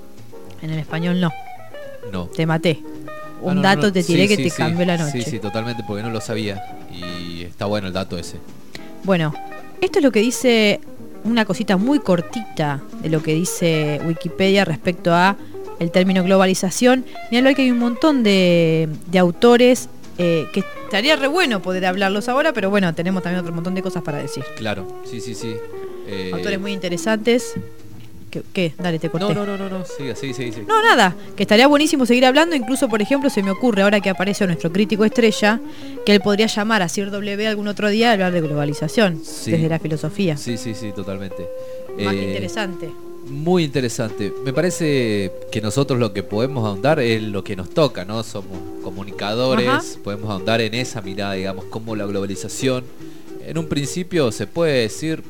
En el español no. No. Te maté. Un dato te tiré que te cambió la noche. Sí, totalmente, porque no lo sabía. Y está bueno el dato ese. Bueno, esto es lo que dice una cosita muy cortita de lo que dice Wikipedia respecto a el término globalización. Ni hablar que hay un montón de autores que estaría re bueno poder hablarlos ahora, pero bueno, tenemos también otro montón de cosas para decir. Claro, sí. Autores muy interesantes. ¿Qué? Dale, te corté. No, sigue. No, nada, que estaría buenísimo seguir hablando. Incluso, por ejemplo, se me ocurre ahora que aparece nuestro crítico estrella, que él podría llamar a Sir W algún otro día a hablar de globalización, desde la filosofía. Sí, totalmente. Más que interesante. Muy interesante. Me parece que nosotros lo que podemos ahondar es lo que nos toca, ¿no? Somos comunicadores, ajá. Podemos ahondar en esa mirada, digamos, como la globalización, en un principio se puede decir,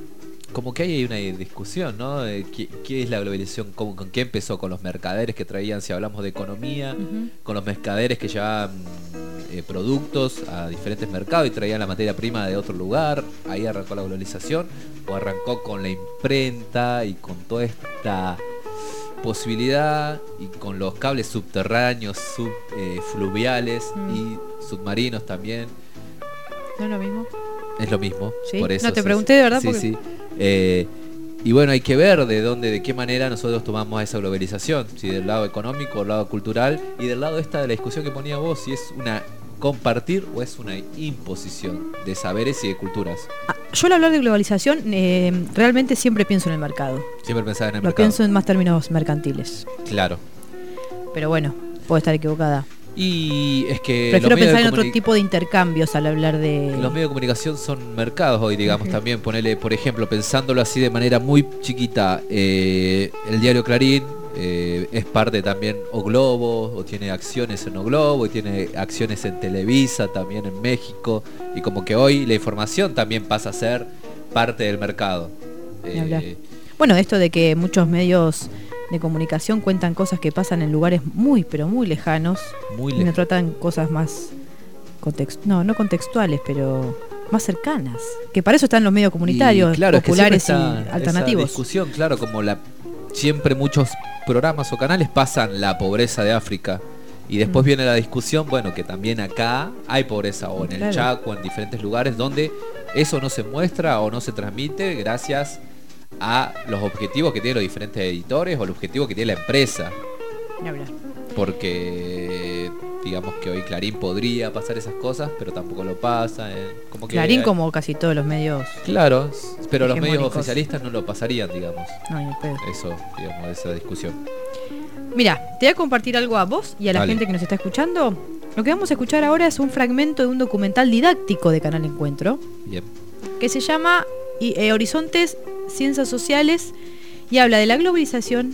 como que hay una discusión, ¿no? ¿Qué es la globalización? ¿Con qué empezó? Con los mercaderes que traían, si hablamos de economía, con los mercaderes que llevaban productos a diferentes mercados y traían la materia prima de otro lugar. Ahí arrancó la globalización, o arrancó con la imprenta y con toda esta posibilidad, y con los cables subterráneos, fluviales y submarinos también. ¿No es lo mismo? Es lo mismo. ¿Sí? Por eso, no te pregunté de verdad. Sí, porque... sí. Y bueno, hay que ver de qué manera nosotros tomamos esa globalización, si del lado económico, del lado cultural, y del lado esta de la discusión que ponía vos, si es una compartir o es una imposición de saberes y de culturas. Yo al hablar de globalización realmente siempre pienso en el mercado. Siempre pensaba en el mercado. Lo pienso en más términos mercantiles. Claro. Pero bueno, puedo estar equivocada. Y es que prefiero pensar en otro tipo de intercambios al hablar de... Los medios de comunicación son mercados hoy, digamos, también. Ponerle, por ejemplo, pensándolo así de manera muy chiquita, el diario Clarín es parte también O Globo, o tiene acciones en O Globo, y tiene acciones en Televisa, también en México, y como que hoy la información también pasa a ser parte del mercado. Bueno, esto de que muchos medios de comunicación cuentan cosas que pasan en lugares muy, pero muy lejanos. Y me tratan cosas más no contextuales, pero más cercanas. Que para eso están los medios comunitarios, claro, populares y alternativos. Esa discusión, claro, como siempre muchos programas o canales pasan la pobreza de África. Y después viene la discusión, bueno, que también acá hay pobreza, o en el Chaco, en diferentes lugares donde eso no se muestra o no se transmite gracias a los objetivos que tienen los diferentes editores o el objetivo que tiene la empresa. Porque digamos que hoy Clarín podría pasar esas cosas, pero tampoco lo pasa. Como que Clarín, como casi todos los medios. Claro, pero los medios oficialistas no lo pasarían, digamos. No, ni pedo. Eso, digamos, esa discusión. Mira, te voy a compartir algo a vos y a la gente que nos está escuchando. Lo que vamos a escuchar ahora es un fragmento de un documental didáctico de Canal Encuentro. Bien. Que se llama Horizontes, Ciencias Sociales, y habla de la globalización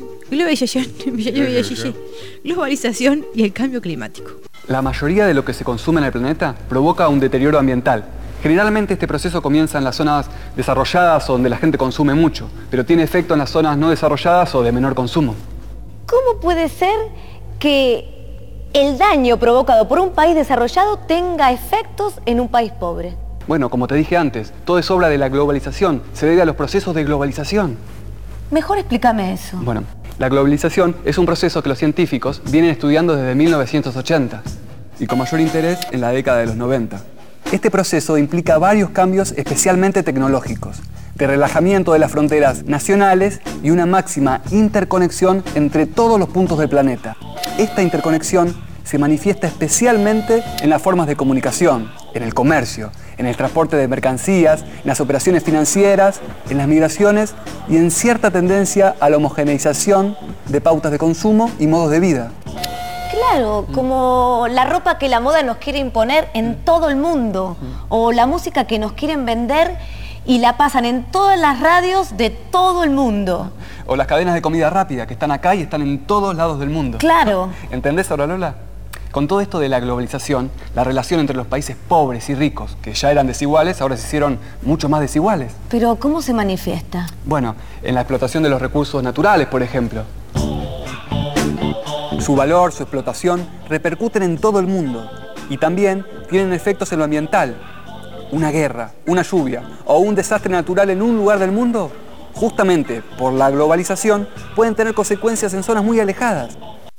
y el cambio climático. La mayoría de lo que se consume en el planeta provoca un deterioro ambiental. Generalmente este proceso comienza en las zonas desarrolladas o donde la gente consume mucho, pero tiene efecto en las zonas no desarrolladas o de menor consumo. ¿Cómo puede ser que el daño provocado por un país desarrollado tenga efectos en un país pobre? Bueno, como te dije antes, todo es obra de la globalización, se debe a los procesos de globalización. Mejor explícame eso. Bueno, la globalización es un proceso que los científicos vienen estudiando desde 1980 y con mayor interés en la década de los 90. Este proceso implica varios cambios especialmente tecnológicos, de relajamiento de las fronteras nacionales y una máxima interconexión entre todos los puntos del planeta. Esta interconexión se manifiesta especialmente en las formas de comunicación, en el comercio, en el transporte de mercancías, en las operaciones financieras, en las migraciones y en cierta tendencia a la homogeneización de pautas de consumo y modos de vida. Claro, como la ropa que la moda nos quiere imponer en todo el mundo, o la música que nos quieren vender y la pasan en todas las radios de todo el mundo. O las cadenas de comida rápida que están acá y están en todos lados del mundo. Claro. ¿Entendés ahora, Lola? Con todo esto de la globalización, la relación entre los países pobres y ricos, que ya eran desiguales, ahora se hicieron mucho más desiguales. ¿Pero cómo se manifiesta? Bueno, en la explotación de los recursos naturales, por ejemplo. Su valor, su explotación, repercuten en todo el mundo y también tienen efectos en lo ambiental. Una guerra, una lluvia o un desastre natural en un lugar del mundo, justamente por la globalización, pueden tener consecuencias en zonas muy alejadas.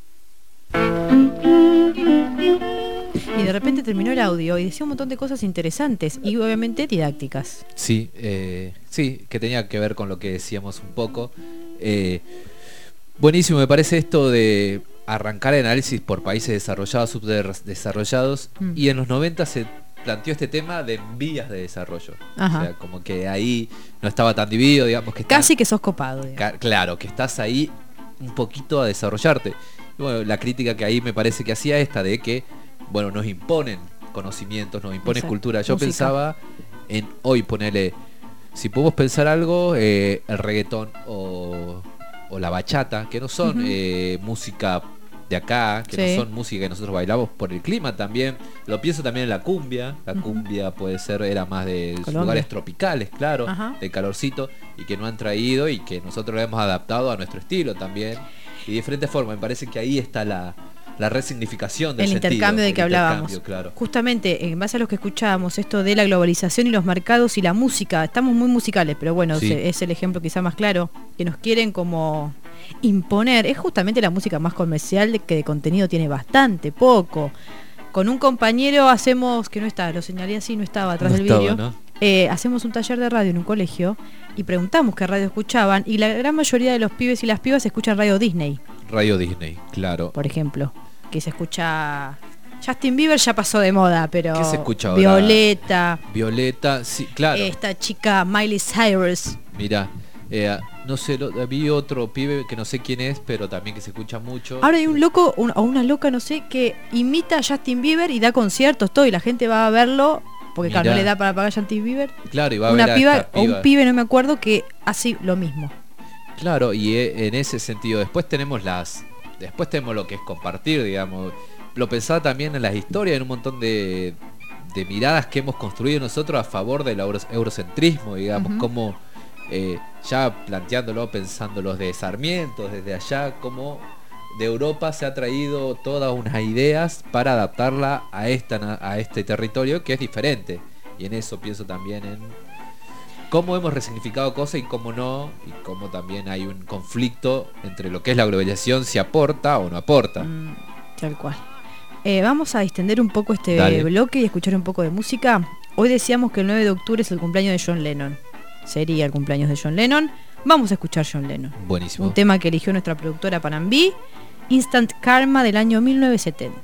Y de repente terminó el audio y decía un montón de cosas interesantes y obviamente didácticas. Sí, sí, que tenía que ver con lo que decíamos un poco. Buenísimo, me parece esto de arrancar el análisis por países desarrollados, subdesarrollados, y en los 90 se planteó este tema de vías de desarrollo. Ajá. O sea, como que ahí no estaba tan dividido, digamos que casi que sos copado. Claro, que estás ahí un poquito a desarrollarte. Y bueno, la crítica que ahí me parece que hacía esta de que, bueno, nos imponen conocimientos, nos imponen cultura. Yo pensaba en hoy ponerle, si podemos pensar algo, el reggaetón o la bachata, que no son música de acá, que Sí. no son música que nosotros bailamos por el clima también. Lo pienso también en la cumbia. La cumbia puede ser, era más de Colombia. lugares tropicales, claro, Ajá. de calorcito, y que no han traído y que nosotros lo hemos adaptado a nuestro estilo también. Y de diferentes formas. Me parece que ahí está la resignificación del El sentido, intercambio de el que hablábamos. intercambio, claro. Justamente, en base a lo que escuchábamos, esto de la globalización y los mercados y la música, estamos muy musicales, pero bueno, Sí. es el ejemplo quizá más claro, que nos quieren como imponer. Es justamente la música más comercial, que de contenido tiene bastante, poco. Con un compañero hacemos, que no está, lo señalé así, no estaba atrás No del estaba, vídeo. ¿no? Hacemos un taller de radio en un colegio y preguntamos qué radio escuchaban, y la gran mayoría de los pibes y las pibas escuchan radio Disney, Radio Disney, claro. por ejemplo, que se escucha. Justin Bieber ya pasó de moda, pero ¿Qué se escucha ahora? Violeta, sí, claro. esta chica Miley Cyrus. Mira, no sé, vi otro pibe que no sé quién es, pero también que se escucha mucho. Ahora hay un loco o una loca, no sé, que imita a Justin Bieber y da conciertos, todo, y la gente va a verlo, porque claro, Mirá. no le da para pagar a Justin Bieber. Claro, y va a Una ver a piba esta o un piba. pibe, no me acuerdo, que hace lo mismo. Claro, y en ese sentido, después tenemos lo que es compartir, digamos. Lo pensaba también en las historias, en un montón de miradas que hemos construido nosotros a favor del eurocentrismo, digamos, Ujú. como ya planteándolo, pensándolo de Sarmiento, desde allá, como de Europa se ha traído todas unas ideas para adaptarla a este territorio que es diferente. Y en eso pienso también en cómo hemos resignificado cosas y cómo no, y cómo también hay un conflicto entre lo que es la globalización, si aporta o no aporta. Tal cual. Vamos a distender un poco este Dale. bloque y escuchar un poco de música. Hoy decíamos que el 9 de octubre es el cumpleaños de John Lennon. Sería el cumpleaños de John Lennon. Vamos a escuchar John Lennon. Buenísimo. Un tema que eligió nuestra productora Panambí, Instant Karma del año 1970.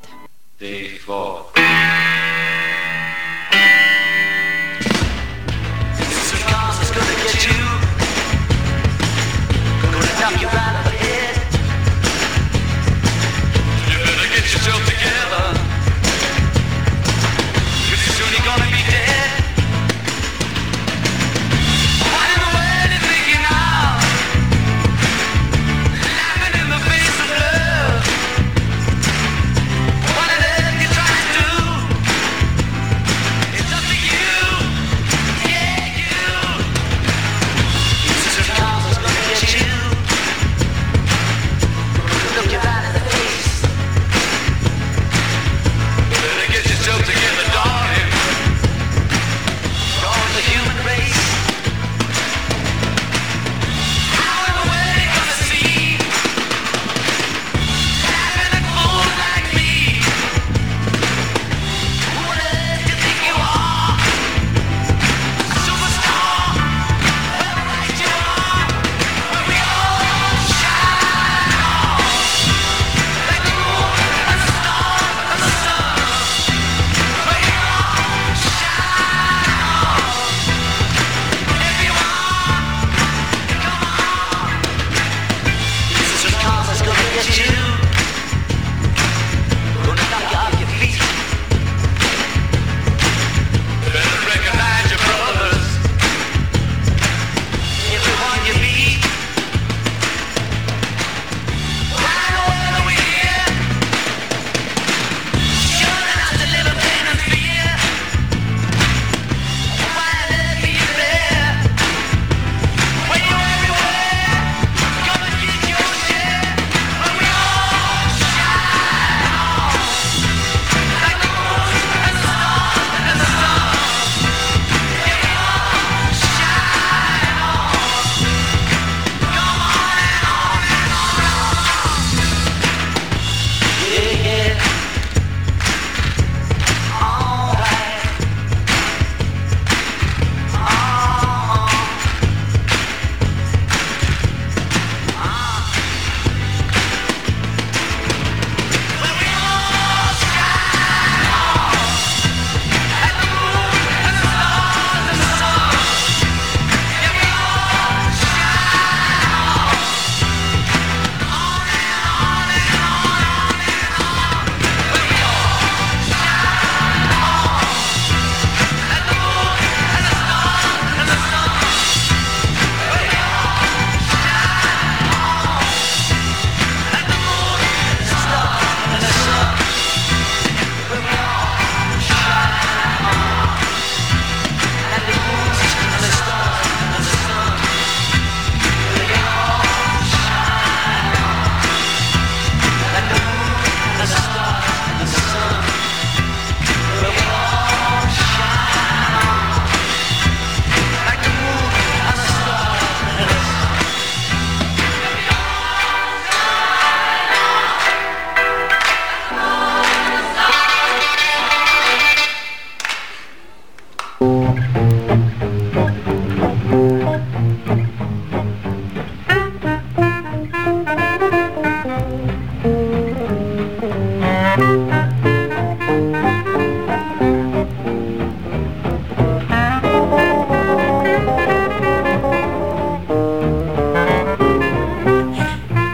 What on earth you trying to do?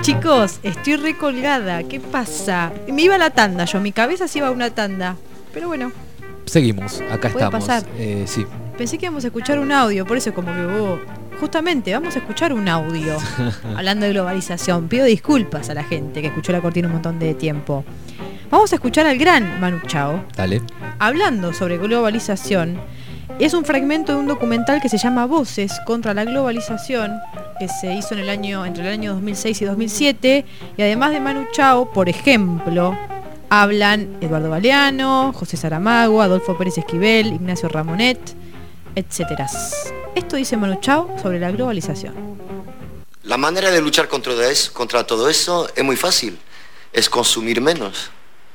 Chicos, estoy recolgada. ¿Qué pasa? Me iba a la tanda yo, mi cabeza se iba a una tanda. Pero bueno. Seguimos, acá ¿puede estamos. pasar? Sí. Pensé que íbamos a escuchar un audio, por eso como que justamente vamos a escuchar un audio. Hablando de globalización. Pido disculpas a la gente que escuchó la cortina un montón de tiempo. Vamos a escuchar al gran Manu Chao. Dale. Hablando sobre globalización. Es un fragmento de un documental que se llama Voces contra la globalización, que se hizo entre el año 2006 y 2007. Y además de Manu Chao, por ejemplo, hablan Eduardo Galeano, José Saramago, Adolfo Pérez Esquivel, Ignacio Ramonet, etc. Esto dice Manu Chao sobre la globalización. La manera de luchar contra todo eso es muy fácil. Es consumir menos.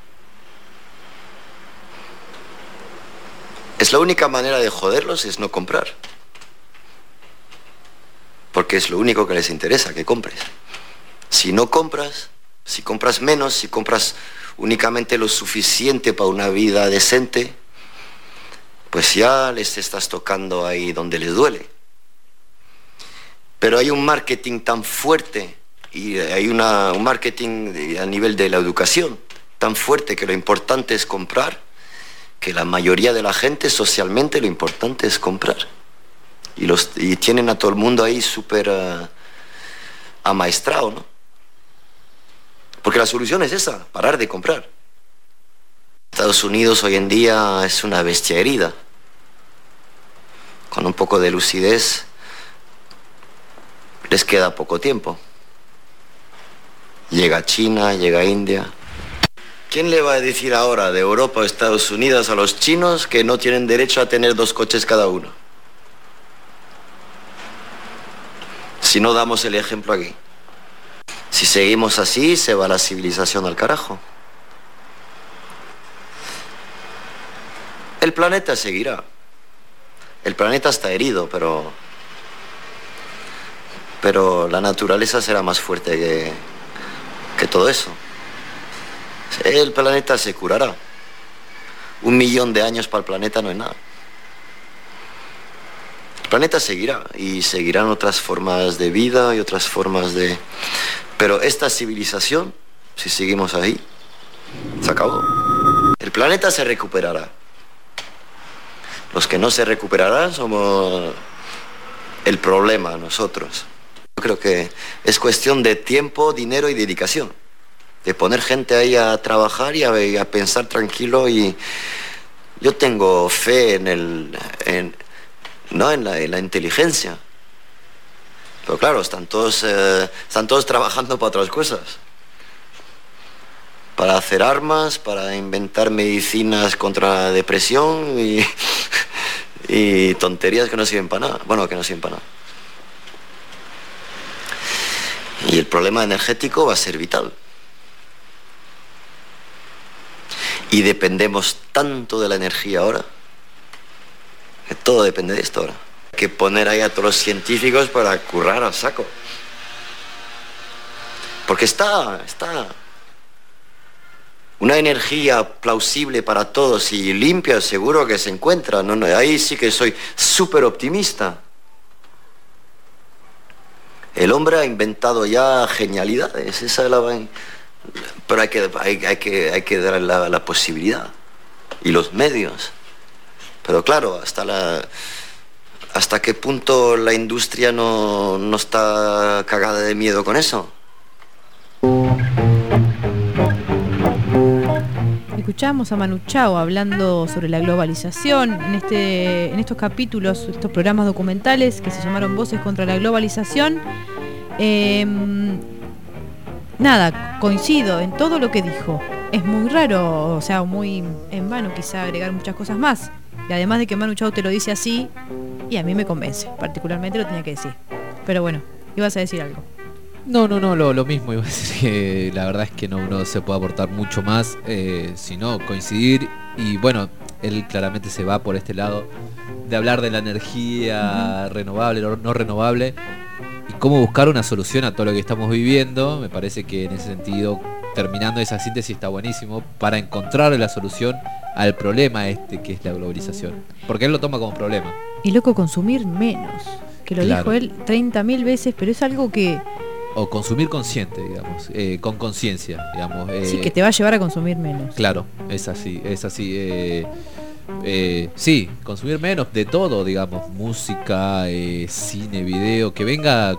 Es la única manera de joderlos, es no comprar. Porque es lo único que les interesa, que compres. Si no compras, si compras menos, si compras únicamente lo suficiente para una vida decente, pues ya les estás tocando ahí donde les duele. Pero hay un marketing tan fuerte y hay un marketing a nivel de la educación tan fuerte que lo importante es comprar, que la mayoría de la gente socialmente lo importante es comprar. Y tienen a todo el mundo ahí súper amaestrado, ¿no? Porque la solución es esa, parar de comprar. Estados Unidos hoy en día es una bestia herida. Con un poco de lucidez les queda poco tiempo. Llega China, llega India. ¿Quién le va a decir ahora de Europa o Estados Unidos a los chinos que no tienen derecho a tener 2 coches cada uno? Si no damos el ejemplo aquí. Si seguimos así, se va la civilización al carajo. El planeta seguirá. El planeta está herido, pero la naturaleza será más fuerte que todo eso. El planeta se curará. 1 millón de años para el planeta no es nada. El planeta seguirá y seguirán otras formas de vida y otras formas de... Pero esta civilización, si seguimos ahí, se acabó. El planeta se recuperará. Los que no se recuperarán somos el problema, nosotros. Yo creo que es cuestión de tiempo, dinero y dedicación. De poner gente ahí a trabajar y a pensar tranquilo. Y yo tengo fe en la inteligencia. Pero claro, están todos trabajando para otras cosas. Para hacer armas, para inventar medicinas contra la depresión y tonterías que no sirven para nada. Bueno, que no sirven para nada. Y el problema energético va a ser vital. Y dependemos tanto de la energía ahora, que todo depende de esto ahora. Hay que poner ahí a todos los científicos para currar a saco. Porque está una energía plausible para todos y limpia, seguro que se encuentra. No, ahí sí que soy súper optimista. El hombre ha inventado ya genialidades, esa es la... Pero hay que dar la posibilidad y los medios. Pero claro, ¿hasta qué punto la industria no está cagada de miedo con eso? Escuchamos a Manu Chao hablando sobre la globalización en estos capítulos, estos programas documentales que se llamaron Voces contra la globalización. Nada, coincido en todo lo que dijo. Es muy raro, o sea, muy en vano quizá agregar muchas cosas más. Y además de que Manu Chao te lo dice así, y a mí me convence, particularmente lo tenía que decir. Pero bueno, ibas a decir algo. No, lo mismo. Iba a decir que la verdad es que no se puede aportar mucho más, sino coincidir. Y bueno, él claramente se va por este lado de hablar de la energía renovable o no renovable y cómo buscar una solución a todo lo que estamos viviendo. Me parece que en ese sentido, terminando esa síntesis, está buenísimo para encontrar la solución al problema que es la globalización. Porque él lo toma como problema. Y loco, consumir menos. Que lo dijo él 30.000 veces, pero es algo que o consumir consciente, digamos, con conciencia, digamos. Sí, que te va a llevar a consumir menos. Claro, es así. Sí, consumir menos de todo, digamos, música, cine, video, que venga,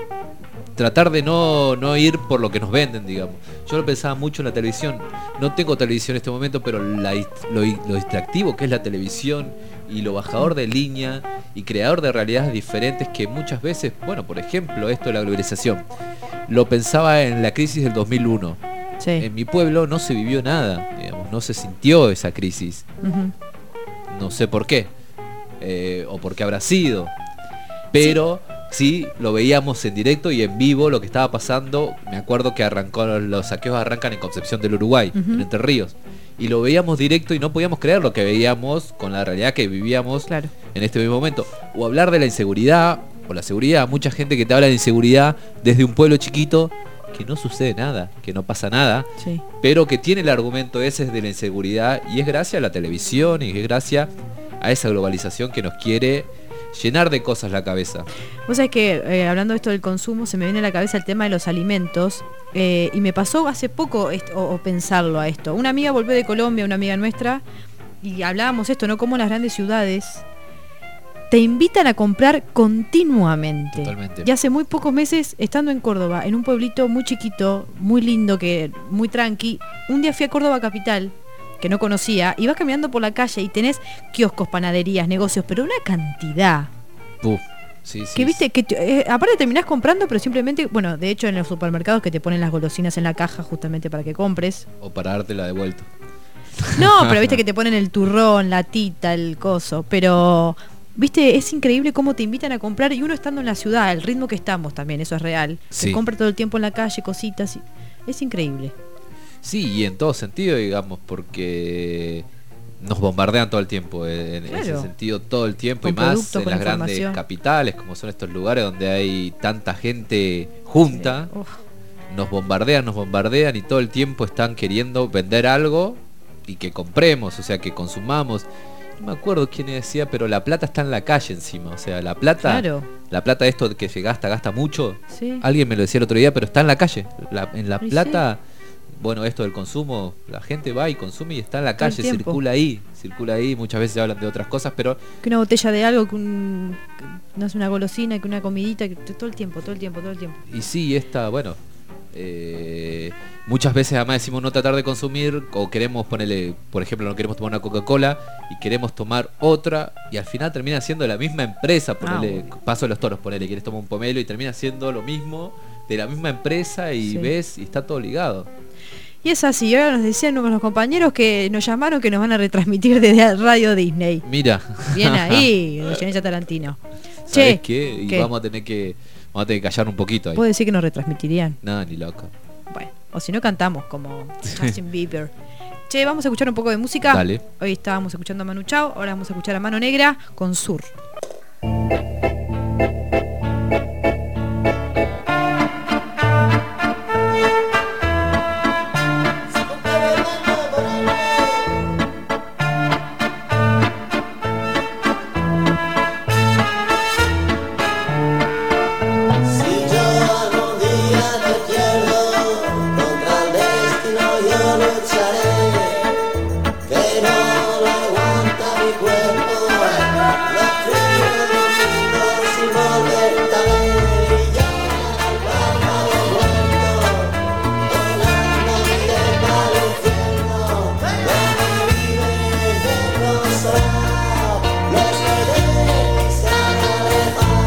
tratar de no ir por lo que nos venden, digamos. Yo lo pensaba mucho en la televisión. No tengo televisión en este momento, pero lo distractivo que es la televisión y lo bajador de línea y creador de realidades diferentes que muchas veces, bueno, por ejemplo, esto de la globalización, lo pensaba en la crisis del 2001. Sí. En mi pueblo no se vivió nada, digamos, no se sintió esa crisis. Ujú. No sé por qué, o por qué habrá sido, pero sí lo veíamos en directo y en vivo lo que estaba pasando. Me acuerdo que los saqueos arrancan en Concepción del Uruguay, en Entre Ríos, y lo veíamos directo y no podíamos creer lo que veíamos con la realidad que vivíamos en este mismo momento. O hablar de la inseguridad o la seguridad, mucha gente que te habla de inseguridad desde un pueblo chiquito, que no sucede nada, que no pasa nada, Sí. pero que tiene el argumento ese de la inseguridad, y es gracias a la televisión y es gracias a esa globalización que nos quiere llenar de cosas la cabeza. Vos sabés que hablando de esto del consumo, se me viene a la cabeza el tema de los alimentos, y me pasó hace poco o pensarlo a esto. Una amiga volvió de Colombia, una amiga nuestra, y hablábamos esto, ¿no? Cómo en las grandes ciudades te invitan a comprar continuamente. Totalmente. Y hace muy pocos meses, estando en Córdoba, en un pueblito muy chiquito, muy lindo, muy tranqui, un día fui a Córdoba capital, que no conocía, y vas caminando por la calle y tenés kioscos, panaderías, negocios, pero una cantidad. Sí, Que viste, que aparte terminás comprando, pero simplemente, bueno, de hecho en los supermercados que te ponen las golosinas en la caja justamente para que compres. O para dártela de vuelta. No, pero viste que te ponen el turrón, la tita, el coso, pero... Viste, es increíble cómo te invitan a comprar y uno estando en la ciudad, el ritmo que estamos también, eso es real. Sí. Se compra todo el tiempo en la calle, cositas, y es increíble. Sí, y en todo sentido, digamos, porque nos bombardean todo el tiempo, en ese sentido, todo el tiempo, Con y más productos, en con las grandes información. capitales, como son estos lugares donde hay tanta gente junta. Sí. Nos bombardean y todo el tiempo están queriendo vender algo y que compremos, o sea, que consumamos. No me acuerdo quién decía, pero la plata está en la calle encima. O sea, la plata, Claro. la plata, esto que se gasta mucho. Sí. Alguien me lo decía el otro día, pero está en la calle. En la Y plata, bueno, esto del consumo, la gente va y consume y está en la Todo el calle, tiempo. circula ahí. Muchas veces hablan de otras cosas, pero Que una botella de algo, que no es una golosina, que una comidita, que todo el tiempo. y sí, bueno, muchas veces además decimos no tratar de consumir, o queremos ponerle, por ejemplo, no queremos tomar una Coca-Cola y queremos tomar otra, y al final termina siendo la misma empresa, ponerle Paso de los Toros, ponerle, quieres tomar un pomelo y termina siendo lo mismo de la misma empresa y Sí. ves, y está todo ligado. Y es así, ahora nos decían los compañeros que nos llamaron que nos van a retransmitir desde Radio Disney. Mira. Bien ahí, Goyeneche Tarantino. ¿Sabés qué? Y ¿qué? vamos a tener que callar un poquito ahí. ¿Puedo decir que nos retransmitirían? No, ni loco. Bueno, o si no cantamos como Justin Bieber. Che, vamos a escuchar un poco de música. Dale. Hoy estábamos escuchando a Manu Chao, ahora vamos a escuchar a Mano Negra con Sur. Si yo algún día te pierdo, contra el destino yo lucharé, que no lo aguanta mi cuerpo, lo frío del mundo sin volverte a ver, y ya al pájaro muerto, volando directo al infierno, donde viven desconsolado, los redes se han alejado.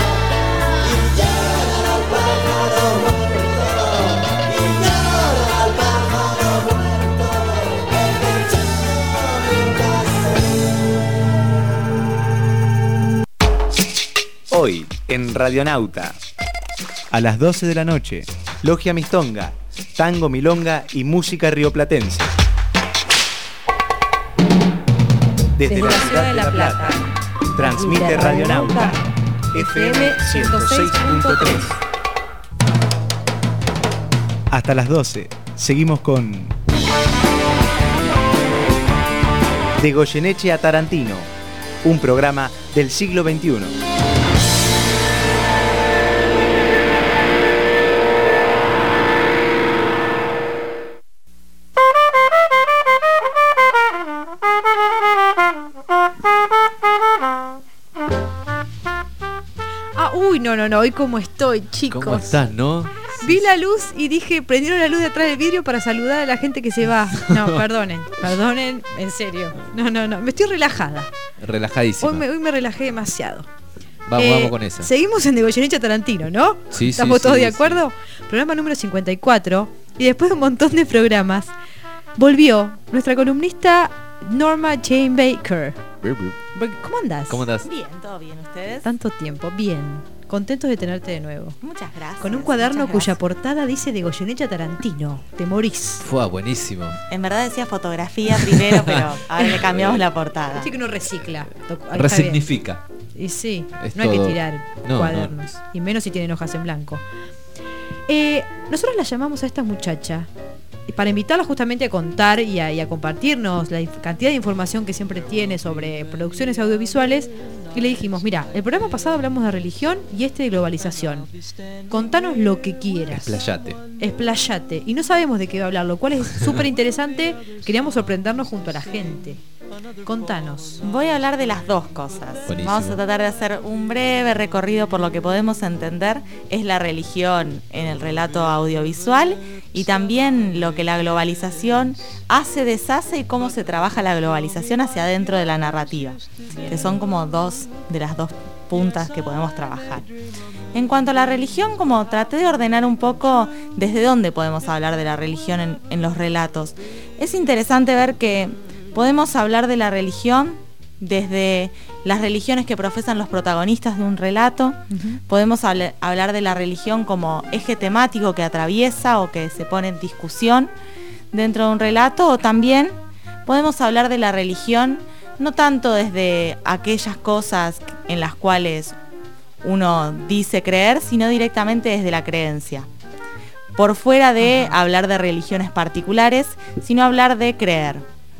Hoy, en Radionauta. A las 12 de la noche, Logia Mistonga, tango, milonga y música rioplatense. Desde la ciudad de La Plata, transmite Radionauta, FM 106.3. Hasta las 12, seguimos con De Goyeneche a Tarantino, un programa del siglo XXI. no. Hoy como estoy, chicos. ¿Cómo estás, no? Vi la luz y dije, prendieron la luz detrás del vidrio para saludar a la gente que se va. No, perdonen, en serio. No, me estoy relajada. Relajadísima. Hoy me relajé demasiado. Vamos con esa. Seguimos en De Goyeneche a Tarantino, ¿no? Sí, ¿Estamos todos de sí. acuerdo? Programa número 54. Y después de un montón de programas, volvió nuestra columnista Norma Jane Baker. ¿Cómo andás? ¿Cómo andás? Bien, todo bien. ¿Ustedes? Tanto tiempo, bien. Contentos de tenerte de nuevo. Muchas gracias. Con un cuaderno cuya portada dice De Goyeneche a Tarantino. Te morís. Fue buenísimo. En verdad decía fotografía primero, pero ahora le cambiamos la portada. Así que uno recicla. Resignifica. Y sí, Es no hay todo. que tirar cuadernos. Y menos si tienen hojas en blanco. Nosotros la llamamos a esta muchacha para invitarla justamente a contar y a compartirnos la cantidad de información que siempre tiene sobre producciones audiovisuales. Y le dijimos, mira, el programa pasado hablamos de religión y de globalización. Contanos lo que quieras. Explayate. Y no sabemos de qué va a hablar, lo cual es súper interesante. Queríamos sorprendernos junto a la gente. Contanos. Voy a hablar de las dos cosas. Buenísimo. Vamos a tratar de hacer un breve recorrido por lo que podemos entender es la religión en el relato audiovisual y también lo que la globalización hace, deshace y cómo se trabaja la globalización hacia adentro de la narrativa, que son como dos de las dos puntas que podemos trabajar. En cuanto a la religión, como traté de ordenar un poco desde dónde podemos hablar de la religión en los relatos. Es interesante ver que podemos hablar de la religión desde las religiones que profesan los protagonistas de un relato. Podemos hablar de la religión como eje temático que atraviesa o que se pone en discusión dentro de un relato, o también podemos hablar de la religión no tanto desde aquellas cosas en las cuales uno dice creer, sino directamente desde la creencia. Por fuera de hablar de religiones particulares, sino hablar de creer.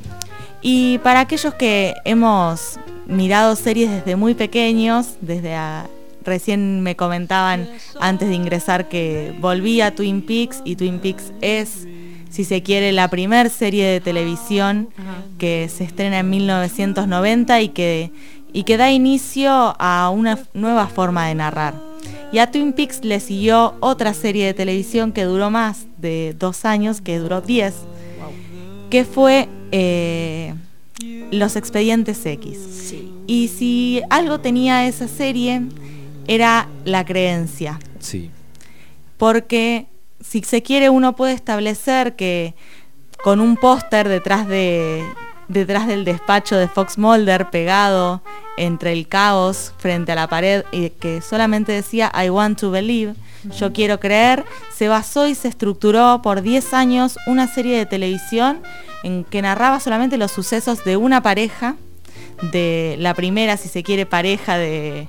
Y para aquellos que hemos mirado series desde muy pequeños, recién me comentaban antes de ingresar que volví a Twin Peaks, y Twin Peaks es, si se quiere, la primer serie de televisión que se estrena en 1990 y que da inicio a una nueva forma de narrar. Y a Twin Peaks le siguió otra serie de televisión que duró más de 2 años, que duró 10, que fue Los Expedientes X. Sí. Y si algo tenía esa serie, era la creencia. Sí. Porque, si se quiere, uno puede establecer que con un póster detrás del despacho de Fox Mulder pegado entre el caos frente a la pared y que solamente decía I want to believe, yo quiero creer, se basó y se estructuró por 10 años una serie de televisión en que narraba solamente los sucesos de una pareja, de la primera, si se quiere, pareja de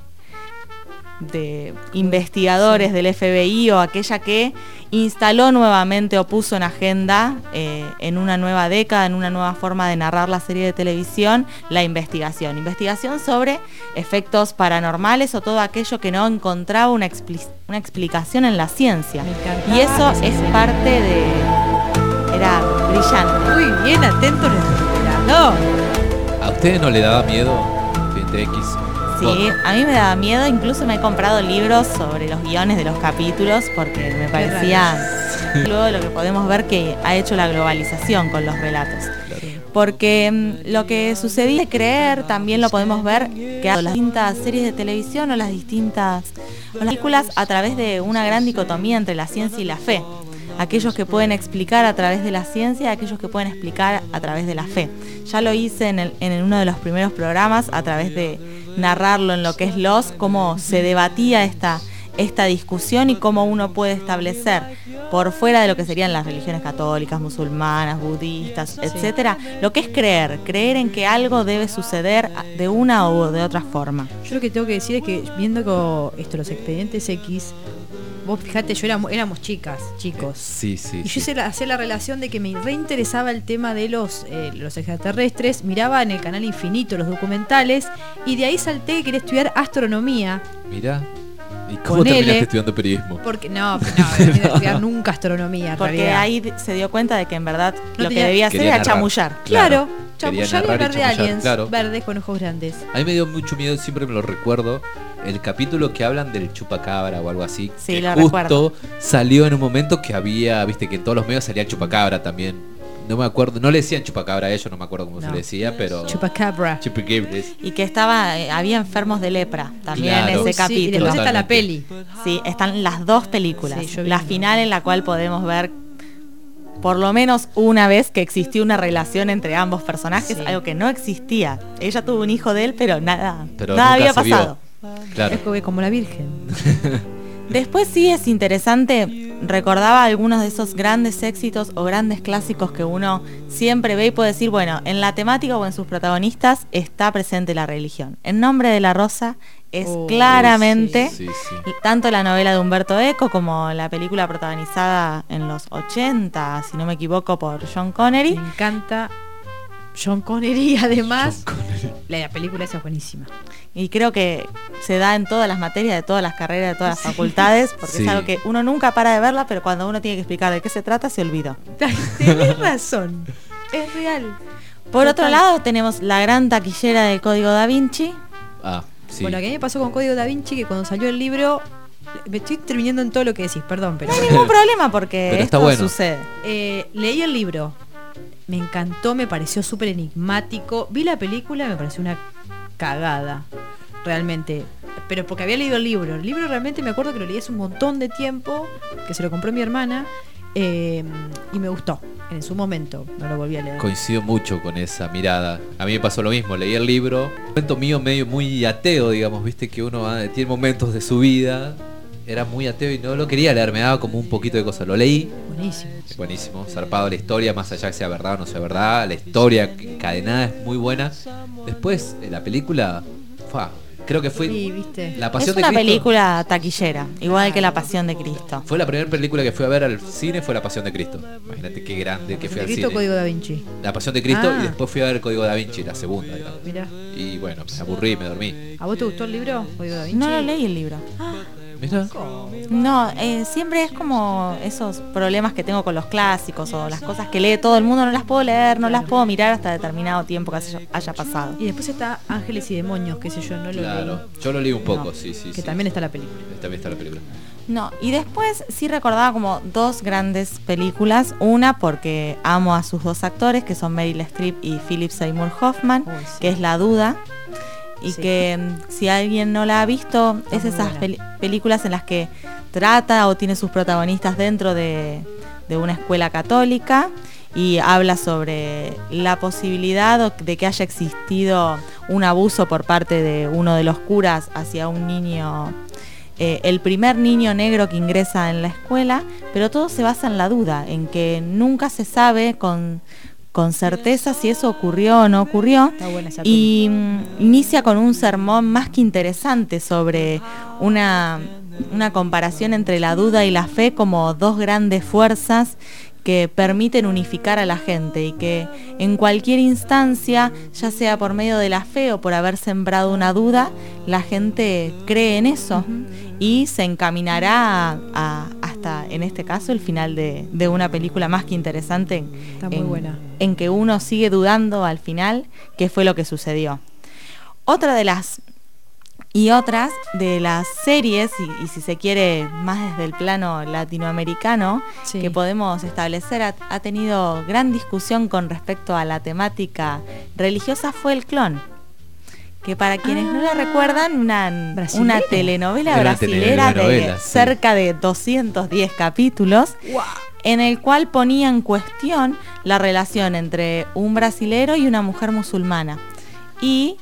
investigadores del FBI, o aquella que instaló nuevamente o puso en agenda en una nueva década, en una nueva forma de narrar la serie de televisión, la investigación sobre efectos paranormales o todo aquello que no encontraba una explicación en la ciencia. Y eso es parte de... era brillante. Muy bien, atento el explorador. ¿A ustedes no le daba miedo Expediente X? Sí, a mí me daba miedo, incluso me he comprado libros sobre los guiones de los capítulos porque me parecía luego lo que podemos ver que ha hecho la globalización con los relatos. Porque lo que sucedía de creer también lo podemos ver que las distintas series de televisión o las distintas películas a través de una gran dicotomía entre la ciencia y la fe. Aquellos que pueden explicar a través de la ciencia y aquellos que pueden explicar a través de la fe. Ya lo hice en uno de los primeros programas a través de narrarlo en lo que es cómo se debatía esta discusión y cómo uno puede establecer por fuera de lo que serían las religiones católicas, musulmanas, budistas, etcétera, lo que es creer en que algo debe suceder de una u de otra forma. Yo lo que tengo que decir es que viendo los Expedientes X, vos fijate, éramos chicos. Sí. Y yo hacía la relación de que me reinteresaba el tema de los extraterrestres, miraba en el canal Infinito los documentales y de ahí salté que quería estudiar astronomía. Mirá. ¿Y cómo terminaste estudiando periodismo? Porque no estudiar nunca astronomía. En porque realidad. ahí se dio cuenta de que en verdad No lo que tenía- debía hacer Quería era narrar. chamullar. Claro, Quería chamullar y narrar y hablar de chamullar, aliens claro. verdes con ojos grandes. A mí me dio mucho miedo, siempre me lo recuerdo, el capítulo que hablan del chupacabra o algo así. Sí, que lo justo recuerdo. salió en un momento que había, viste, que en todos los medios salía el chupacabra también. No me acuerdo, no le decían chupacabra a ellos, no me acuerdo cómo se le decía, pero... Chupacabra. Chupacabra. Y que había enfermos de lepra también Claro. en ese Sí, y capítulo. después está la peli. Sí, están las dos películas. Sí, yo vi La una. final en la cual podemos ver por lo menos una vez que existió una relación entre ambos personajes, algo que no existía. Ella tuvo un hijo de él, pero nada nunca había se vio. pasado. Claro. Es como la Virgen. Después sí es interesante, recordaba algunos de esos grandes éxitos o grandes clásicos que uno siempre ve y puede decir, bueno, en la temática o en sus protagonistas está presente la religión. En Nombre de la Rosa es claramente sí, sí. tanto la novela de Humberto Eco como la película protagonizada en los 80, si no me equivoco, por John Connery. Me encanta John Connery y además la película esa es buenísima. Y creo que se da en todas las materias, de todas las carreras, de todas las facultades, porque Sí. es algo que uno nunca para de verla, pero cuando uno tiene que explicar de qué se trata, se olvidó. Tenés razón. Es real. Por otro Total. lado, tenemos la gran taquillera del Código Da Vinci. Ah, sí. Bueno, que a mí me pasó con Código Da Vinci que cuando salió el libro, me estoy interviniendo en todo lo que decís, perdón, pero No hay ningún problema porque Pero está esto bueno. sucede. leí el libro, me encantó, me pareció súper enigmático. Vi la película, me pareció una cagada, realmente. Pero porque había leído el libro. El libro realmente me acuerdo que lo leí hace un montón de tiempo, que se lo compró mi hermana, y me gustó. En su momento, no lo volví a leer. Coincido mucho con esa mirada. A mí me pasó lo mismo, leí el libro. Un momento mío medio muy ateo, digamos, viste que uno tiene momentos de su vida. Era muy ateo y no lo quería leer, me daba como un poquito de cosas. Lo leí. Buenísimo. Buenísimo, zarpado la historia, más allá que sea verdad o no sea verdad. La historia encadenada es muy buena. Después, la película, creo que fue Sí, ¿viste? La Pasión Es de una Cristo. película taquillera, igual que La Pasión de Cristo. Fue la primera película que fui a ver al cine, fue La Pasión de Cristo. Imagínate qué grande que fui al Cristo, cine. Código Da Vinci. La Pasión de Cristo Ah. y después fui a ver el Código Da Vinci, la segunda. Digamos. Mirá. Y bueno, me aburrí, me dormí. ¿A vos te gustó el libro, Código Da Vinci? No lo leí el libro. ¿Viste? No, siempre es como esos problemas que tengo con los clásicos o las cosas que lee todo el mundo, no las puedo leer, no las puedo mirar hasta determinado tiempo que haya pasado. Y después está Ángeles y Demonios, qué sé yo, no lo Claro, leí. yo lo leí un poco, No. sí, sí. Que sí. también está la película. También está la película. No, y después sí recordaba como dos grandes películas. Una porque amo a sus dos actores, que son Meryl Streep y Philip Seymour Hoffman, que es La Duda. Y que si alguien no la ha visto, es esas películas en las que trata o tiene sus protagonistas dentro de una escuela católica y habla sobre la posibilidad de que haya existido un abuso por parte de uno de los curas hacia un niño, el primer niño negro que ingresa en la escuela, pero todo se basa en la duda, en que nunca se sabe con certeza si eso ocurrió o no ocurrió. Está buena esa Y inicia con un sermón más que interesante sobre una comparación entre la duda y la fe como dos grandes fuerzas que permiten unificar a la gente y que en cualquier instancia, ya sea por medio de la fe o por haber sembrado una duda, la gente cree en eso y se encaminará hasta, en este caso, el final de una película más que interesante Está muy buena. en que uno sigue dudando al final qué fue lo que sucedió. Otra de las series, y si se quiere más desde el plano latinoamericano, que podemos establecer, ha tenido gran discusión con respecto a la temática religiosa, fue El Clon. Que para quienes no la recuerdan, una telenovela Era una brasilera telenovela, de sí. cerca de 210 capítulos, en el cual ponía en cuestión la relación entre un brasilero y una mujer musulmana. Y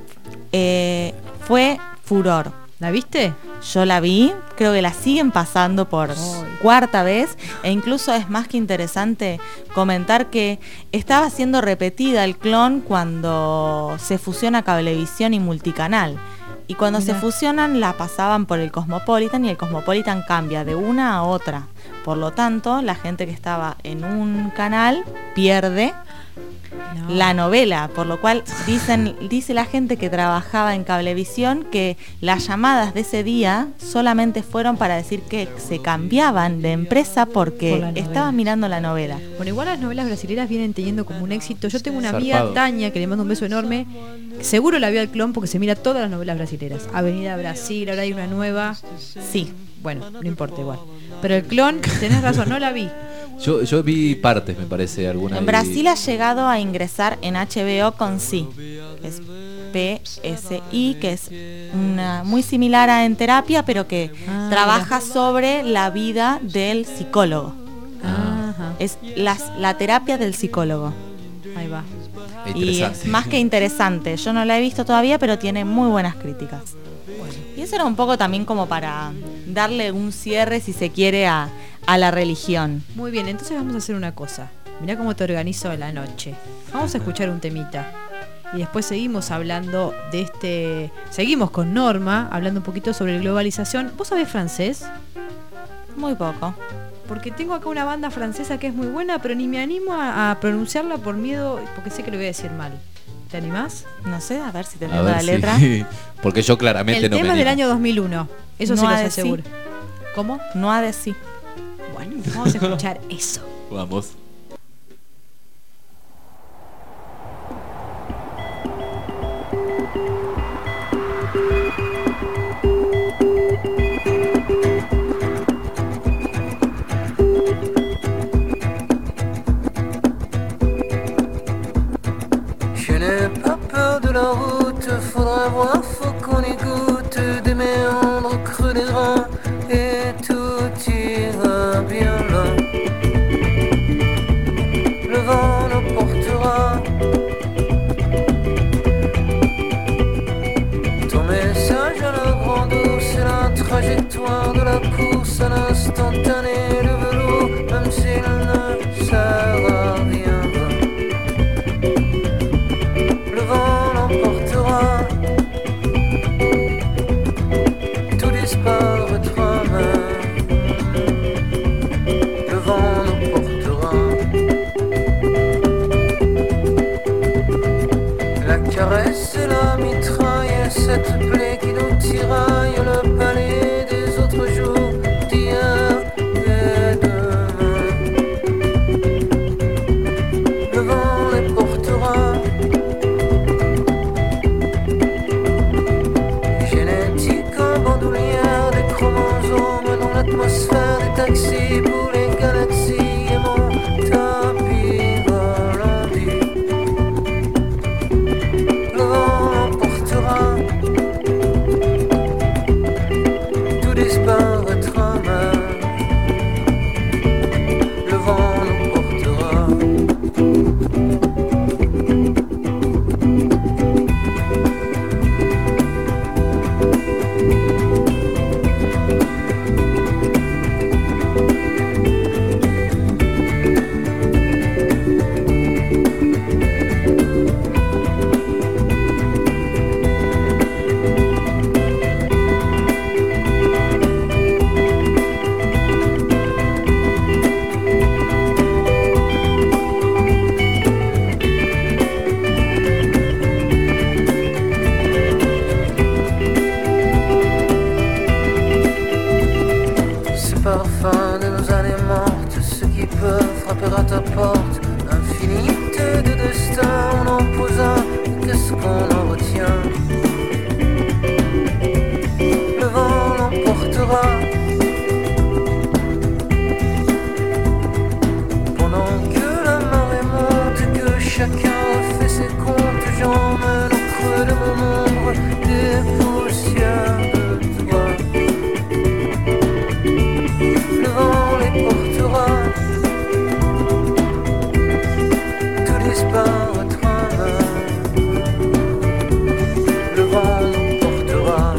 fue furor. ¿La viste? Yo la vi, creo que la siguen pasando por cuarta vez, e incluso es más que interesante comentar que estaba siendo repetida El Clon cuando se fusiona Cablevisión y Multicanal. Y cuando se fusionan la pasaban por el Cosmopolitan y el Cosmopolitan cambia de una a otra. Por lo tanto, la gente que estaba en un canal pierde la novela, por lo cual dice la gente que trabajaba en Cablevisión que las llamadas de ese día solamente fueron para decir que se cambiaban de empresa porque estaban mirando la novela. Bueno, igual las novelas brasileras vienen teniendo como un éxito. Yo tengo una amiga, Zarpado. Tania, que le mando un beso enorme, que seguro la vio al clon porque se mira todas las novelas brasileras. Avenida Brasil, ahora hay una nueva. Sí, bueno, no importa igual. Pero el clon, tenés razón, no la vi. Yo vi partes, me parece, alguna. En Brasil ha llegado a ingresar en HBO con Sí, que es PSI, que es una muy similar a En Terapia, pero que trabaja sobre la vida del psicólogo. Es la terapia del psicólogo. Ahí va. Y es más que interesante. Yo no la he visto todavía, pero tiene muy buenas críticas. Y eso era un poco también como para darle un cierre, si se quiere, a la religión. Muy bien, entonces vamos a hacer una cosa. Mirá cómo te organizo la noche. Vamos a escuchar un temita. Y después seguimos hablando de seguimos con Norma, hablando un poquito sobre globalización. ¿Vos sabés francés? Muy poco. Porque tengo acá una banda francesa que es muy buena, pero ni me animo a pronunciarla por miedo, porque sé que lo voy a decir mal. ¿Te animás? No sé, a ver si te A entiendo ver la si- letra. Porque yo claramente El no me tema es del animo. año 2001. Eso No se ha los de aseguro. sí. ¿Cómo? No ha de sí. Bueno, vamos a escuchar eso. Vamos. Je n'ai pas peur de la route, faudra voir, faut qu'on y goûte des méandres creux des reins et tout ira bien là. Le vent nous portera. Ton message à la grande eau, c'est la trajectoire de la course à l'instantané, le vélo, même s'il ne sert à rien. Le vent l'emportera, tout disparaîtra même. Le vent nous portera. La caresse et la mitraille, cette plaie qui nous tiraille, le palais des autres jours, d'hier et demain. Le vent les portera. Génétique en bandoulière, des chromosomes dans l'atmosphère, des taxis pour les galaxies et mon tapis volant dit. Le vent l'emportera, tout disparaîtra même. Le vent nous portera. Ces parfums de nos années mortes, ceux qui peuvent frapper à ta porte, infinité de destins, on en pose un, qu'est-ce qu'on en retient? Le vent l'emportera. Pendant que la marée monte, que chacun fait ses comptes, j'emmène au creux de mon ombre des poussières de toi. Le vent les portera, tout disparaîtra même. Le vent nous portera.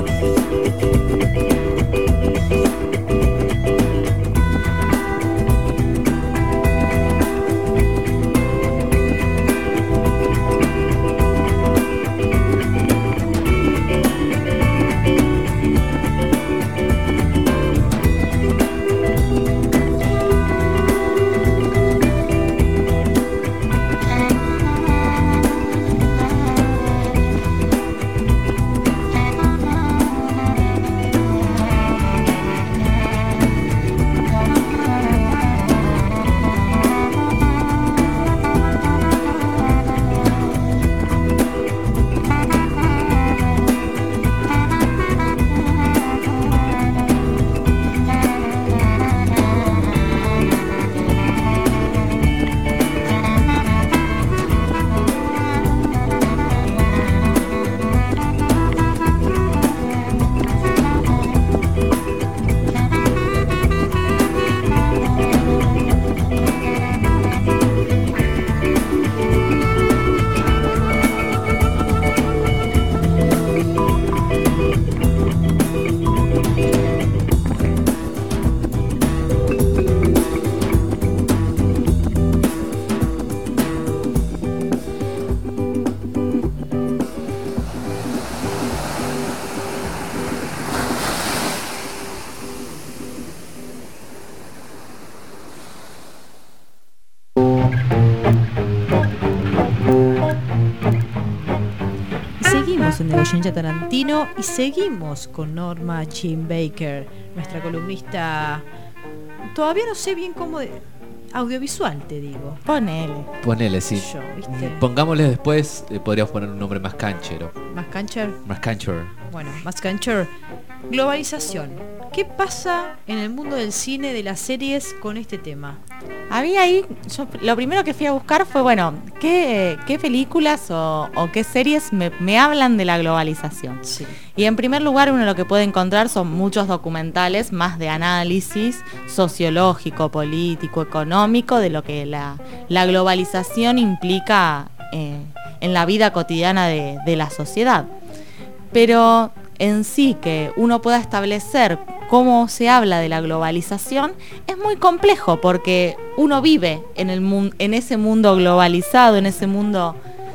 Seguimos en Goyeneche Tarantino y seguimos con Norma Jean Baker, nuestra columnista. Todavía no sé bien cómo audiovisual, te digo. Ponele, sí. Yo, ¿viste? Pongámosle después, podríamos poner un nombre más canchero. ¿Más cancher? Más cancher. Bueno, más cancher. Globalización. ¿Qué pasa en el mundo del cine, de las series con este tema? Había ahí, lo primero que fui a buscar fue, bueno, ¿qué películas o qué series me hablan de la globalización? Sí. Y en primer lugar, uno lo que puede encontrar son muchos documentales más de análisis sociológico, político, económico, de lo que la globalización implica en la vida cotidiana de la sociedad. Pero en sí que uno pueda establecer cómo se habla de la globalización es muy complejo, porque uno vive en ese mundo globalizado, en ese mundo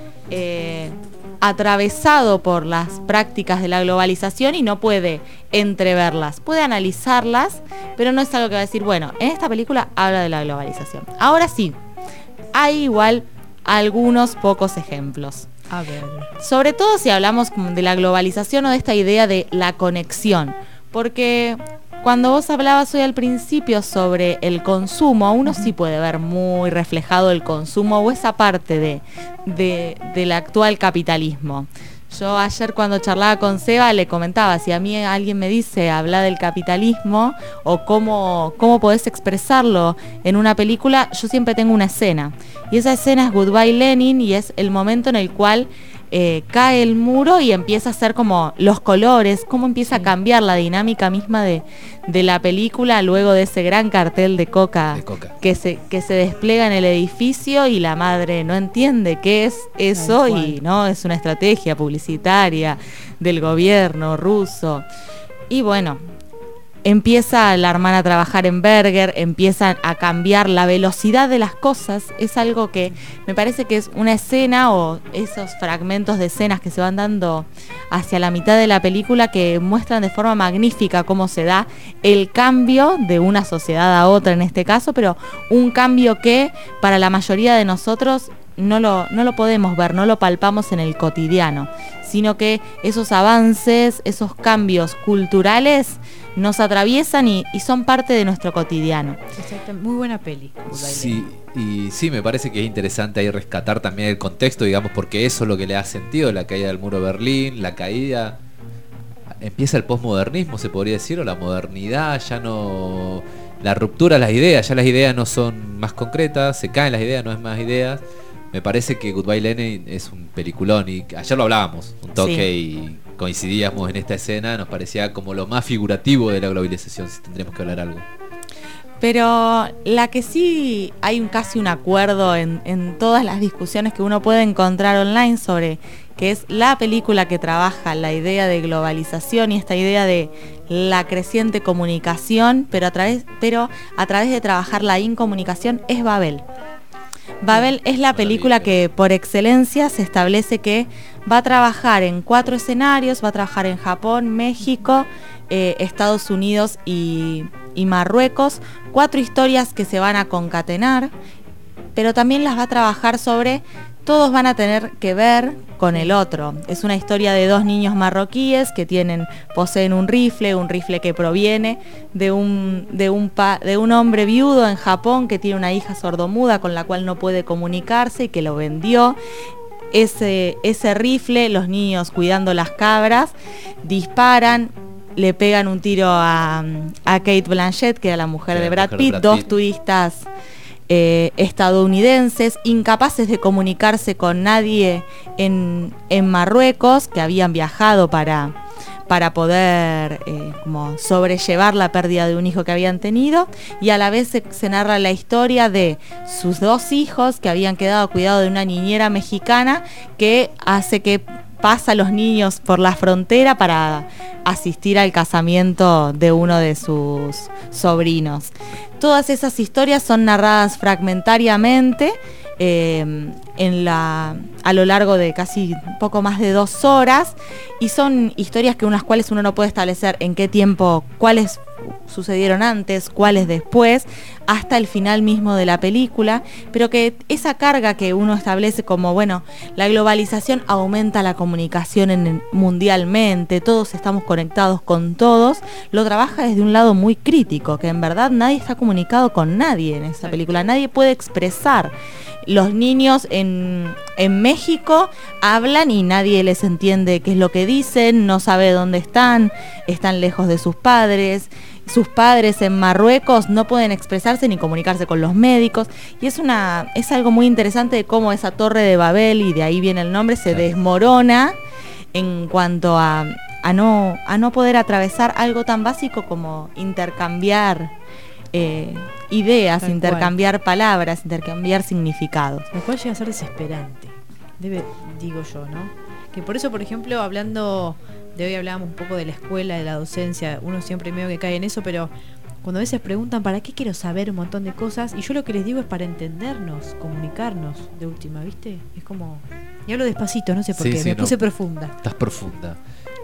atravesado por las prácticas de la globalización y no puede entreverlas, puede analizarlas, pero no es algo que va a decir, bueno, en esta película habla de la globalización. Ahora sí, hay igual algunos pocos ejemplos. A ver. Sobre todo si hablamos de la globalización o de esta idea de la conexión, porque cuando vos hablabas hoy al principio sobre el consumo, uno sí puede ver muy reflejado el consumo o esa parte del actual capitalismo. Yo ayer cuando charlaba con Seba le comentaba, si a mí alguien me dice habla del capitalismo o cómo podés expresarlo en una película, yo siempre tengo una escena. Y esa escena es Goodbye Lenin y es el momento en el cual cae el muro y empieza a ser como los colores, cómo empieza a cambiar la dinámica misma de la película luego de ese gran cartel de coca. Que se despliega en el edificio y la madre no entiende qué es eso y no es una estrategia publicitaria del gobierno ruso. Y bueno, empieza la hermana a trabajar en Berger, empiezan a cambiar la velocidad de las cosas. Es algo que me parece que es una escena o esos fragmentos de escenas que se van dando hacia la mitad de la película que muestran de forma magnífica cómo se da el cambio de una sociedad a otra en este caso, pero un cambio que para la mayoría de nosotros no lo podemos ver, no lo palpamos en el cotidiano, sino que esos avances, esos cambios culturales nos atraviesan y son parte de nuestro cotidiano. Exacto, muy buena peli. Sí, y sí, me parece que es interesante ahí rescatar también el contexto, digamos, porque eso es lo que le da sentido, la caída del muro de Berlín, la caída, empieza el posmodernismo, se podría decir, o la modernidad, ya no, la ruptura de las ideas, ya las ideas no son más concretas, se caen las ideas, no es más ideas. Me parece que Goodbye Lenin es un peliculón y ayer lo hablábamos un toque sí. Y coincidíamos en esta escena, nos parecía como lo más figurativo de la globalización, si tendríamos que hablar algo. Pero la que sí hay casi un acuerdo en todas las discusiones que uno puede encontrar online sobre que es la película que trabaja la idea de globalización y esta idea de la creciente comunicación, pero a través de trabajar la incomunicación, es Babel. Babel es la película que por excelencia se establece que va a trabajar en 4 escenarios, va a trabajar en Japón, México, Estados Unidos y Marruecos, 4 historias que se van a concatenar, pero también las va a trabajar sobre, todos van a tener que ver con el otro. Es una historia de 2 niños marroquíes que poseen un rifle que proviene de un hombre viudo en Japón que tiene una hija sordomuda con la cual no puede comunicarse y que lo vendió. Ese rifle, los niños cuidando las cabras, disparan, le pegan un tiro a Kate Blanchett, que era la mujer de Brad Pitt, 2 turistas estadounidenses, incapaces de comunicarse con nadie en Marruecos, que habían viajado para poder como sobrellevar la pérdida de un hijo que habían tenido, y a la vez se narra la historia de sus 2 hijos que habían quedado a cuidado de una niñera mexicana que hace que pasa a los niños por la frontera para asistir al casamiento de uno de sus sobrinos. Todas esas historias son narradas fragmentariamente, a lo largo de casi poco más de 2 horas, y son historias que unas cuales uno no puede establecer en qué tiempo, cuáles sucedieron antes, cuáles después, hasta el final mismo de la película, pero que esa carga que uno establece como, bueno, la globalización aumenta la comunicación mundialmente, todos estamos conectados con todos, lo trabaja desde un lado muy crítico, que en verdad nadie está comunicado con nadie en esa película, nadie puede expresar. Los niños en México hablan y nadie les entiende qué es lo que dicen, no sabe dónde están lejos de sus padres en Marruecos no pueden expresarse ni comunicarse con los médicos, y es algo muy interesante de cómo esa torre de Babel, y de ahí viene el nombre, se desmorona en cuanto a no poder atravesar algo tan básico como intercambiar ideas, tal intercambiar cual. Palabras, intercambiar significados. Lo cual llega a ser desesperante, digo yo, ¿no? Que por eso, por ejemplo, hablando de hoy hablábamos un poco de la escuela, de la docencia, uno siempre medio que cae en eso, pero cuando a veces preguntan ¿para qué quiero saber un montón de cosas? Y yo lo que les digo es para entendernos, comunicarnos, de última, ¿viste? Es como... Y hablo despacito, no sé por qué, me puse profunda. Estás profunda.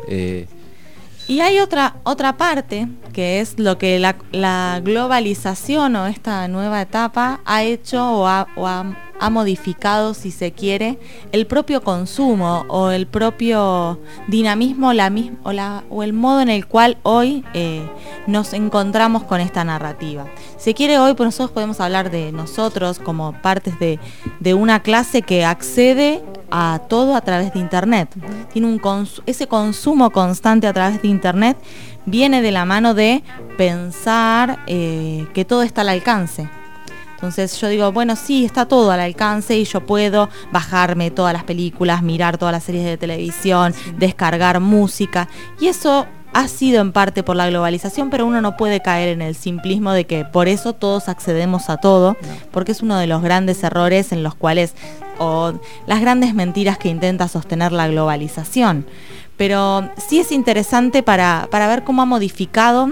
Y hay otra parte, que es lo que la globalización o esta nueva etapa ha hecho o ha modificado, si se quiere, el propio consumo o el propio dinamismo o el modo en el cual hoy nos encontramos con esta narrativa. Si se quiere, hoy pues nosotros podemos hablar de nosotros como partes de una clase que accede a todo a través de Internet. Tiene ese consumo constante a través de Internet viene de la mano de pensar que todo está al alcance. Entonces yo digo, bueno, sí, está todo al alcance y yo puedo bajarme todas las películas, mirar todas las series de televisión, descargar música, y eso ha sido en parte por la globalización, pero uno no puede caer en el simplismo de que por eso todos accedemos a todo, porque es uno de los grandes errores en los cuales, o las grandes mentiras que intenta sostener la globalización. Pero sí es interesante para ver cómo ha modificado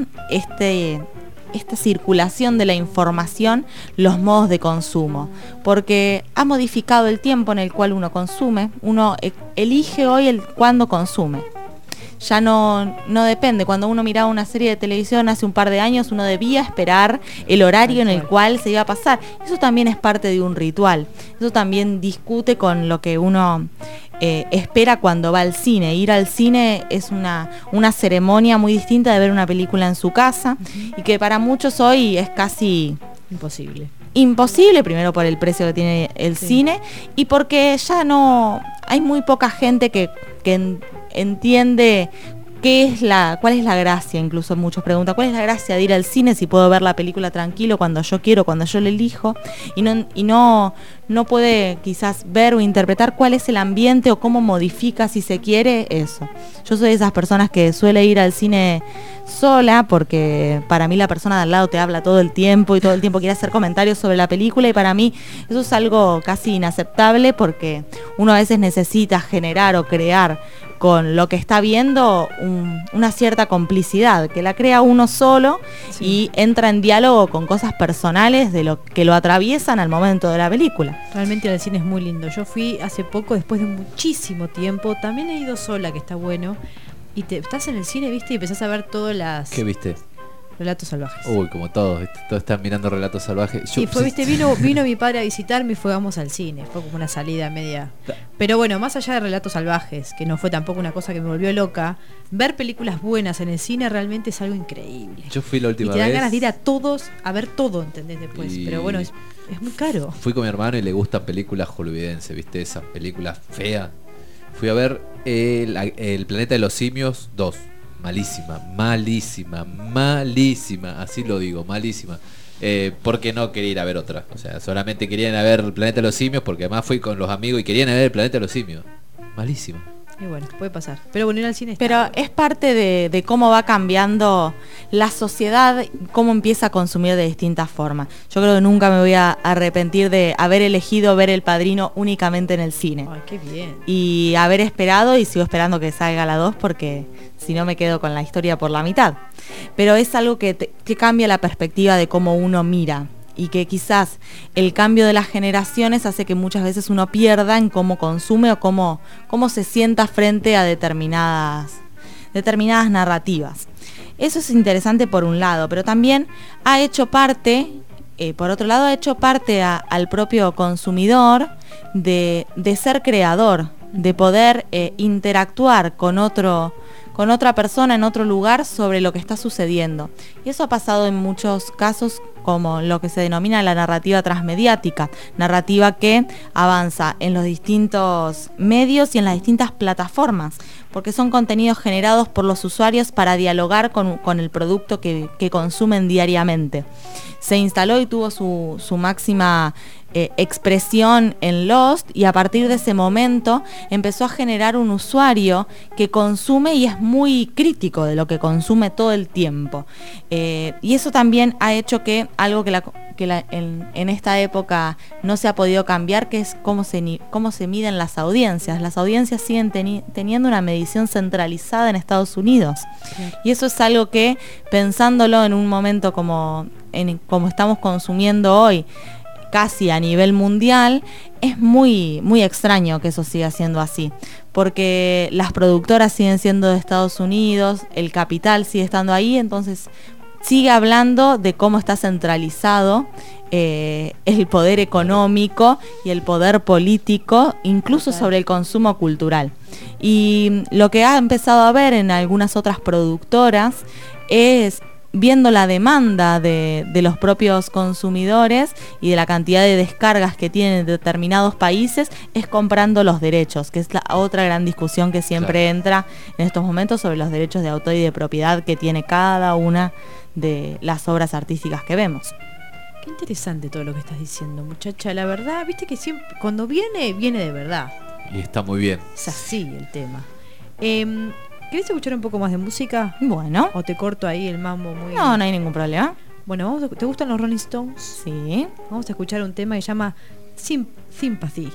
esta circulación de la información, los modos de consumo, porque ha modificado el tiempo en el cual uno consume, uno elige hoy cuándo consume. Ya no depende. Cuando uno miraba una serie de televisión hace un par de años, uno debía esperar el horario en el cual se iba a pasar. Eso también es parte de un ritual. Eso también discute con lo que uno espera cuando va al cine. Ir al cine es una ceremonia muy distinta de ver una película en su casa, y que para muchos hoy es casi imposible, primero por el precio que tiene el cine, y porque ya no hay muy poca gente que entiende cuál es la gracia. Incluso muchos preguntan cuál es la gracia de ir al cine si puedo ver la película tranquilo cuando yo quiero, cuando yo le elijo, y no puede quizás ver o interpretar cuál es el ambiente o cómo modifica, si se quiere, eso. Yo soy de esas personas que suele ir al cine sola, porque para mí la persona de al lado te habla todo el tiempo y todo el tiempo quiere hacer comentarios sobre la película, y para mí eso es algo casi inaceptable, porque uno a veces necesita generar o crear con lo que está viendo una cierta complicidad, que la crea uno solo, y entra en diálogo con cosas personales de lo que lo atraviesan al momento de la película. Realmente el cine es muy lindo. Yo fui hace poco, después de muchísimo tiempo, también he ido sola, que está bueno, y estás en el cine, ¿viste? Y empezás a ver todas las... ¿Qué viste? Relatos salvajes. Uy, como todos, ¿viste? Todos están mirando Relatos Salvajes. Y fue, ¿viste? Vino mi padre a visitarme y vamos al cine. Fue como una salida media. Pero bueno, más allá de Relatos Salvajes, que no fue tampoco una cosa que me volvió loca, ver películas buenas en el cine realmente es algo increíble. Yo fui la última vez. Y te dan ganas de ir a ver todo, ¿entendés? Después. Pero bueno, es muy caro. Fui con mi hermano y le gustan películas hollywoodenses, ¿viste? Esas películas feas. Fui a ver El Planeta de los Simios 2. Malísima, así lo digo, malísima. Porque no quería ir a ver otra. O sea, solamente querían ir a ver El Planeta de los Simios, porque además fui con los amigos y querían ir a ver El Planeta de los Simios. Malísima. Y bueno, puede pasar. Pero bueno, ir al cine está. Pero es parte de cómo va cambiando la sociedad, cómo empieza a consumir de distintas formas. Yo creo que nunca me voy a arrepentir de haber elegido ver El Padrino únicamente en el cine. Ay, qué bien. Y haber esperado, y sigo esperando que salga la 2, porque si no me quedo con la historia por la mitad. Pero es algo que cambia la perspectiva de cómo uno mira y que quizás el cambio de las generaciones hace que muchas veces uno pierda en cómo consume o cómo se sienta frente a determinadas narrativas. Eso es interesante por un lado, pero también ha hecho parte, por otro lado, ha hecho parte al propio consumidor de ser creador, de poder interactuar con otra persona en otro lugar sobre lo que está sucediendo. Y eso ha pasado en muchos casos como lo que se denomina la narrativa transmediática, narrativa que avanza en los distintos medios y en las distintas plataformas, porque son contenidos generados por los usuarios para dialogar con el producto que consumen diariamente. Se instaló y tuvo su máxima expresión en Lost, y a partir de ese momento empezó a generar un usuario que consume y es muy crítico de lo que consume todo el tiempo, y eso también ha hecho que algo en esta época no se ha podido cambiar, que es cómo se miden las audiencias. Las audiencias siguen teniendo una medición centralizada en Estados Unidos, y eso es algo que, pensándolo en un momento como estamos consumiendo hoy, casi a nivel mundial, es muy, muy extraño que eso siga siendo así, porque las productoras siguen siendo de Estados Unidos, el capital sigue estando ahí, entonces sigue hablando de cómo está centralizado el poder económico y el poder político, incluso sobre el consumo cultural. Y lo que ha empezado a ver en algunas otras productoras es, viendo la demanda de los propios consumidores y de la cantidad de descargas que tienen determinados países, es comprando los derechos, que es la otra gran discusión que siempre entra en estos momentos sobre los derechos de autor y de propiedad que tiene cada una de las obras artísticas que vemos. Qué interesante todo lo que estás diciendo, muchacha. La verdad, viste que siempre, cuando viene de verdad. Y está muy bien. Es así el tema. ¿Querés escuchar un poco más de música? Bueno. ¿O te corto ahí el mambo muy...? No hay ningún problema. Bueno, ¿te gustan los Rolling Stones? Sí. Vamos a escuchar un tema que se llama Sympathy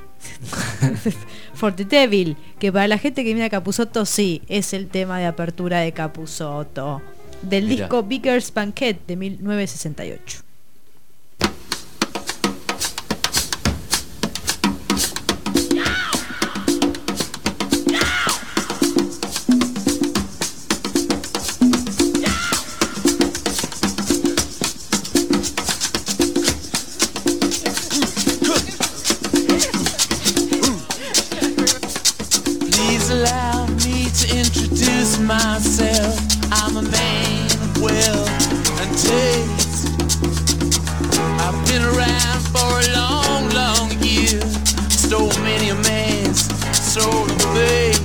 for the Devil, que para la gente que mira Capusotto, sí, es el tema de apertura de Capusotto, del disco Vickers Banquet de 1968. Myself, I'm a man of wealth and taste. I've been around for a long, long year. Stole many a man's soul of faith.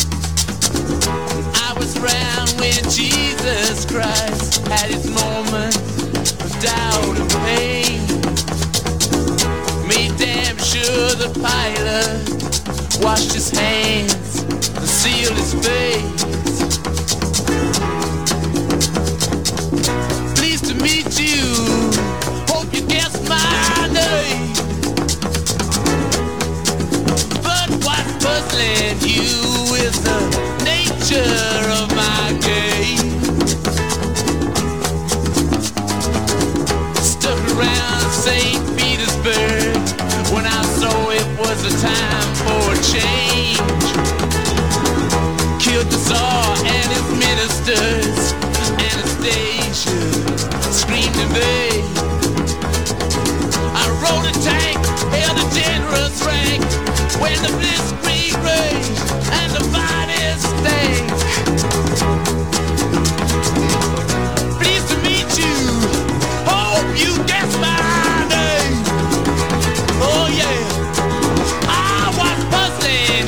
I was around when Jesus Christ had his moment of doubt and pain. Made damn sure the pilot washed his hands and sealed his face. Pleased to meet you, hope you guessed my name. But what's puzzling you is the nature of my game. Stuck around St. Petersburg when I saw it was a time for a change. Killed the Tsar and his ministers, Anastasia screamed in vain. I rode a tank, held a generous rank, when the blitzkrieg raged and the bodies stank. Pleased to meet you, hope you guess my name. Oh yeah, I was puzzling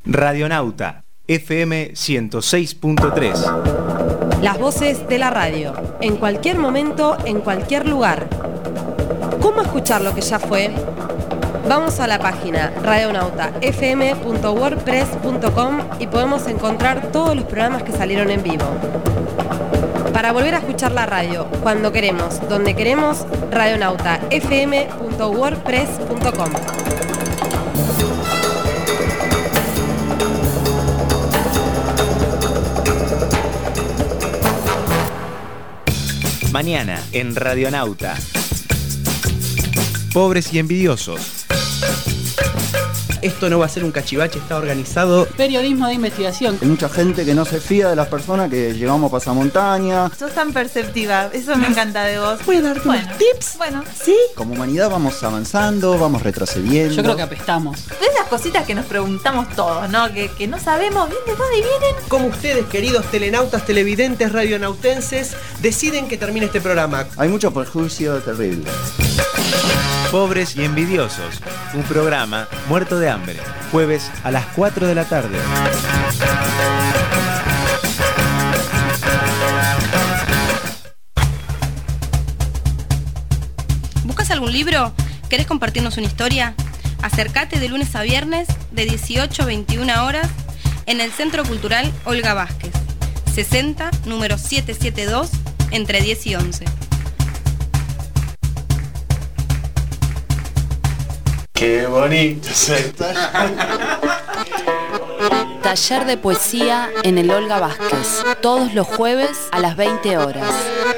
Radionauta, FM 106.3. Las voces de la radio, en cualquier momento, en cualquier lugar. ¿Cómo escuchar lo que ya fue? Vamos a la página radionautafm.wordpress.com y podemos encontrar todos los programas que salieron en vivo. Para volver a escuchar la radio, cuando queremos, donde queremos, radionautafm.wordpress.com. Mañana en Radionauta. Pobres y envidiosos. Esto no va a ser un cachivache, está organizado. Periodismo de investigación. Hay mucha gente que no se fía de las personas que llevamos a pasamontaña. Sos tan perceptiva, eso me encanta de vos. ¿Voy a darte unos tips? Bueno, ¿sí? Como humanidad vamos avanzando, vamos retrocediendo. Yo creo que apestamos. De esas cositas que nos preguntamos todos, ¿no? Que no sabemos bien de dónde vienen. Como ustedes, queridos telenautas, televidentes, radionautenses, deciden que termine este programa. Hay mucho prejuicio terrible. Pobres y envidiosos, un programa muerto de hambre, jueves a las 4 de la tarde. ¿Buscas algún libro? ¿Querés compartirnos una historia? Acércate de lunes a viernes de 18 a 21 horas en el Centro Cultural Olga Vázquez, 60, número 772, entre 10 y 11. ¡Qué bonito! Taller de poesía en el Olga Vázquez, todos los jueves a las 20 horas.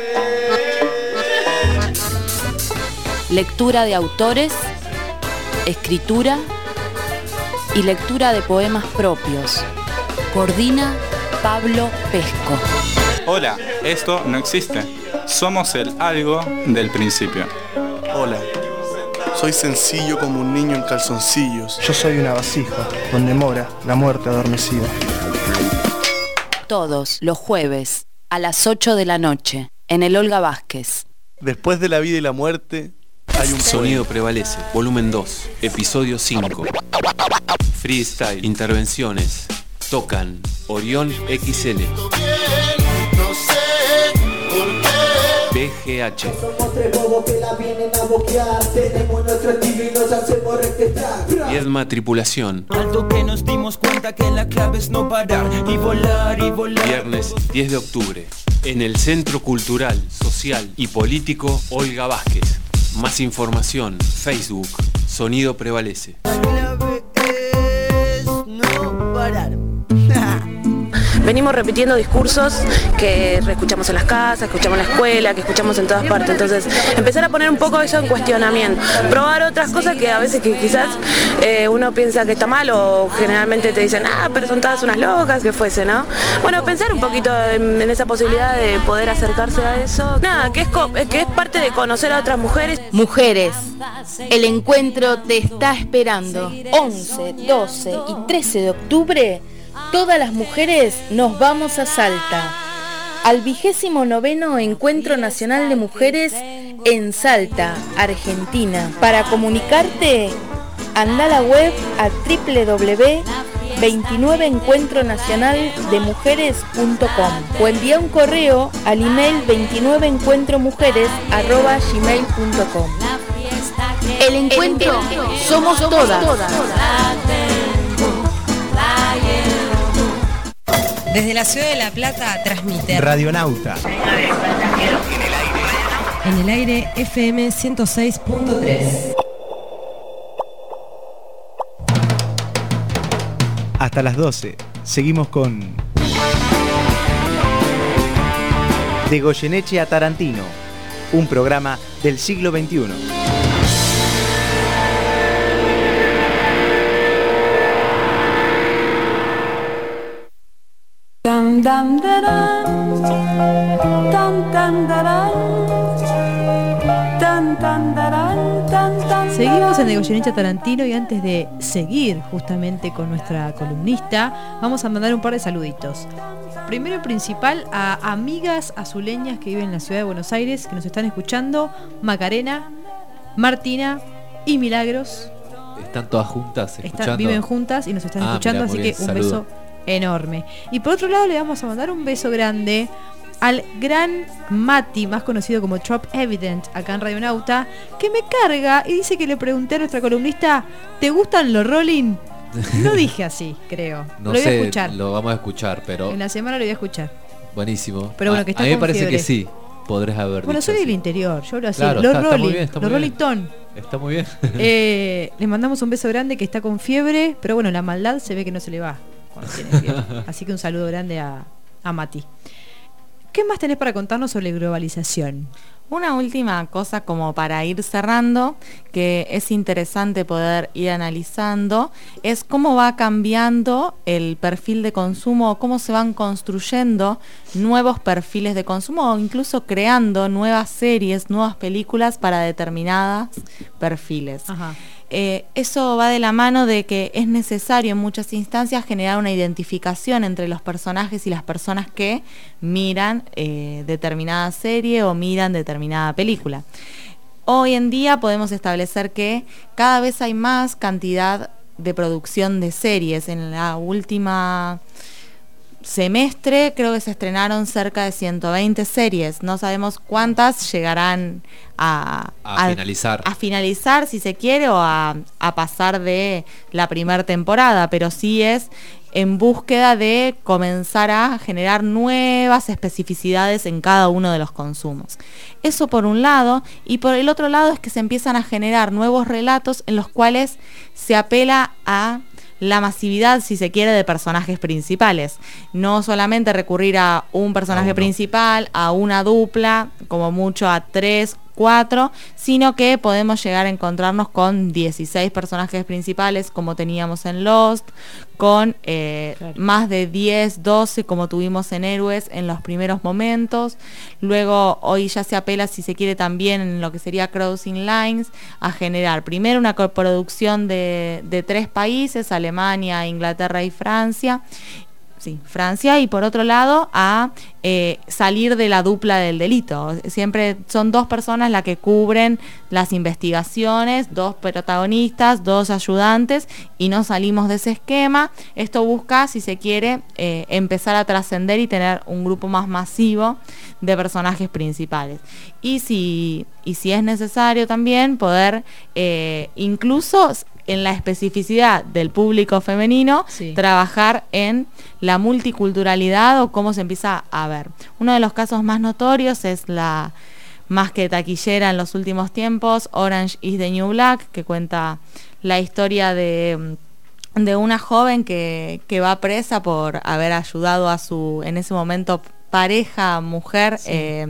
Lectura de autores, escritura y lectura de poemas propios. Coordina Pablo Pesco. Hola, esto no existe. Somos el algo del principio. Hola. Soy sencillo como un niño en calzoncillos. Yo soy una vasija, donde mora la muerte adormecida. Todos los jueves a las 8 de la noche en el Olga Vázquez. Después de la vida y la muerte hay un Sonido Prevalece, volumen 2, episodio 5. Freestyle, intervenciones. Tocan Orión XL. BGH. Viedma Tripulación. Alto que nos dimos cuenta que la clave es no parar y volar y volar. Viernes 10 de octubre. En el Centro Cultural, Social y Político Olga Vázquez. Más información, Facebook, Sonido Prevalece. La clave es no parar. Venimos repitiendo discursos que escuchamos en las casas, que escuchamos en la escuela, que escuchamos en todas partes. Entonces, empezar a poner un poco eso en cuestionamiento. Probar otras cosas que a veces que quizás uno piensa que está mal o generalmente te dicen, pero son todas unas locas, que fuese, ¿no? Bueno, pensar un poquito en esa posibilidad de poder acercarse a eso. Nada, que es parte de conocer a otras mujeres. Mujeres, el encuentro te está esperando. 11, 12 y 13 de octubre. Todas las mujeres nos vamos a Salta, al 29º Encuentro Nacional de Mujeres en Salta, Argentina. Para comunicarte, anda a la web a www.29encuentronacionaldemujeres.com o envía un correo al email 29encuentromujeres@gmail.com. El encuentro somos todas. Desde la ciudad de La Plata transmite Radionauta. En el aire FM 106.3. Hasta las 12. Seguimos con De Goyeneche a Tarantino, un programa del siglo XXI. Seguimos en De Goyeneche a Tarantino y antes de seguir justamente con nuestra columnista, vamos a mandar un par de saluditos. Primero y principal a amigas azuleñas que viven en la ciudad de Buenos Aires, que nos están escuchando, Macarena, Martina y Milagros. están todas juntas escuchando. Viven juntas y nos están escuchando, mirá, así bien, que un saludo. beso enorme. Y por otro lado le vamos a mandar un beso grande al gran Mati, más conocido como Trop Evident, acá en Radio Nauta, que me carga y dice que le pregunté a nuestra columnista, ¿te gustan los Rolling? No dije así, creo. No lo voy sé, a escuchar. lo vamos a escuchar, pero En la semana lo voy a escuchar. buenísimo. Pero bueno, que está a mí me con parece fiebre. que sí, podrás haber Bueno, dicho soy del así. interior, yo hablo así. Claro, los está Rolling, muy bien, está los muy Rolling bien. Stone. Está muy bien. Le mandamos un beso grande que está con fiebre, pero bueno, la maldad se ve que no se le va cuando tiene fiebre. Así que un saludo grande a Mati. ¿Qué más tenés para contarnos sobre globalización? Una última cosa como para ir cerrando, que es interesante poder ir analizando, es cómo va cambiando el perfil de consumo, cómo se van construyendo nuevos perfiles de consumo o incluso creando nuevas series, nuevas películas para determinados perfiles. Ajá. Eso va de la mano de que es necesario en muchas instancias generar una identificación entre los personajes y las personas que miran determinada serie o miran determinada película. Hoy en día podemos establecer que cada vez hay más cantidad de producción de series. En la última semestre creo que se estrenaron cerca de 120 series. No sabemos cuántas llegarán a finalizar, si se quiere, o a pasar de la primera temporada, pero sí es en búsqueda de comenzar a generar nuevas especificidades en cada uno de los consumos. Eso por un lado, y por el otro lado es que se empiezan a generar nuevos relatos en los cuales se apela a la masividad, si se quiere, de personajes principales. No solamente recurrir a un personaje principal, a una dupla, como mucho a 3, 4, sino que podemos llegar a encontrarnos con 16 personajes principales como teníamos en Lost, con más de 10, 12 como tuvimos en Héroes en los primeros momentos. Luego hoy ya se apela, si se quiere, también en lo que sería Crossing Lines, a generar primero una coproducción de 3 países, Alemania, Inglaterra y Francia. Sí, Francia, y por otro lado a salir de la dupla del delito. Siempre son 2 personas las que cubren las investigaciones, 2 protagonistas, 2 ayudantes, y no salimos de ese esquema. Esto busca, si se quiere, empezar a trascender y tener un grupo más masivo de personajes principales. Y si es necesario también poder incluso en la especificidad del público femenino, trabajar en la multiculturalidad o cómo se empieza a ver. Uno de los casos más notorios es la más que taquillera en los últimos tiempos, Orange is the New Black, que cuenta la historia de una joven que va presa por haber ayudado a su, en ese momento, pareja, mujer,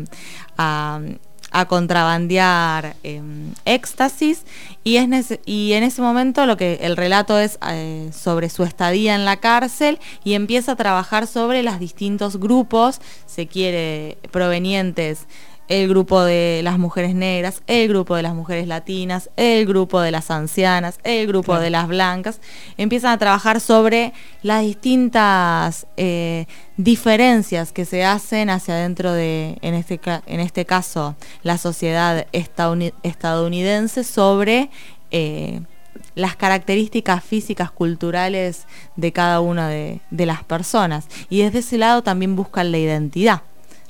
a contrabandear éxtasis, y en ese momento lo que el relato es sobre su estadía en la cárcel, y empieza a trabajar sobre los distintos grupos, se quiere, provenientes, el grupo de las mujeres negras, el grupo de las mujeres latinas, el grupo de las ancianas, el grupo de las blancas. Empiezan a trabajar sobre las distintas diferencias que se hacen hacia adentro de, en este caso, la sociedad estadounidense, sobre las características físicas, culturales de cada una de las personas. Y desde ese lado también buscan la identidad.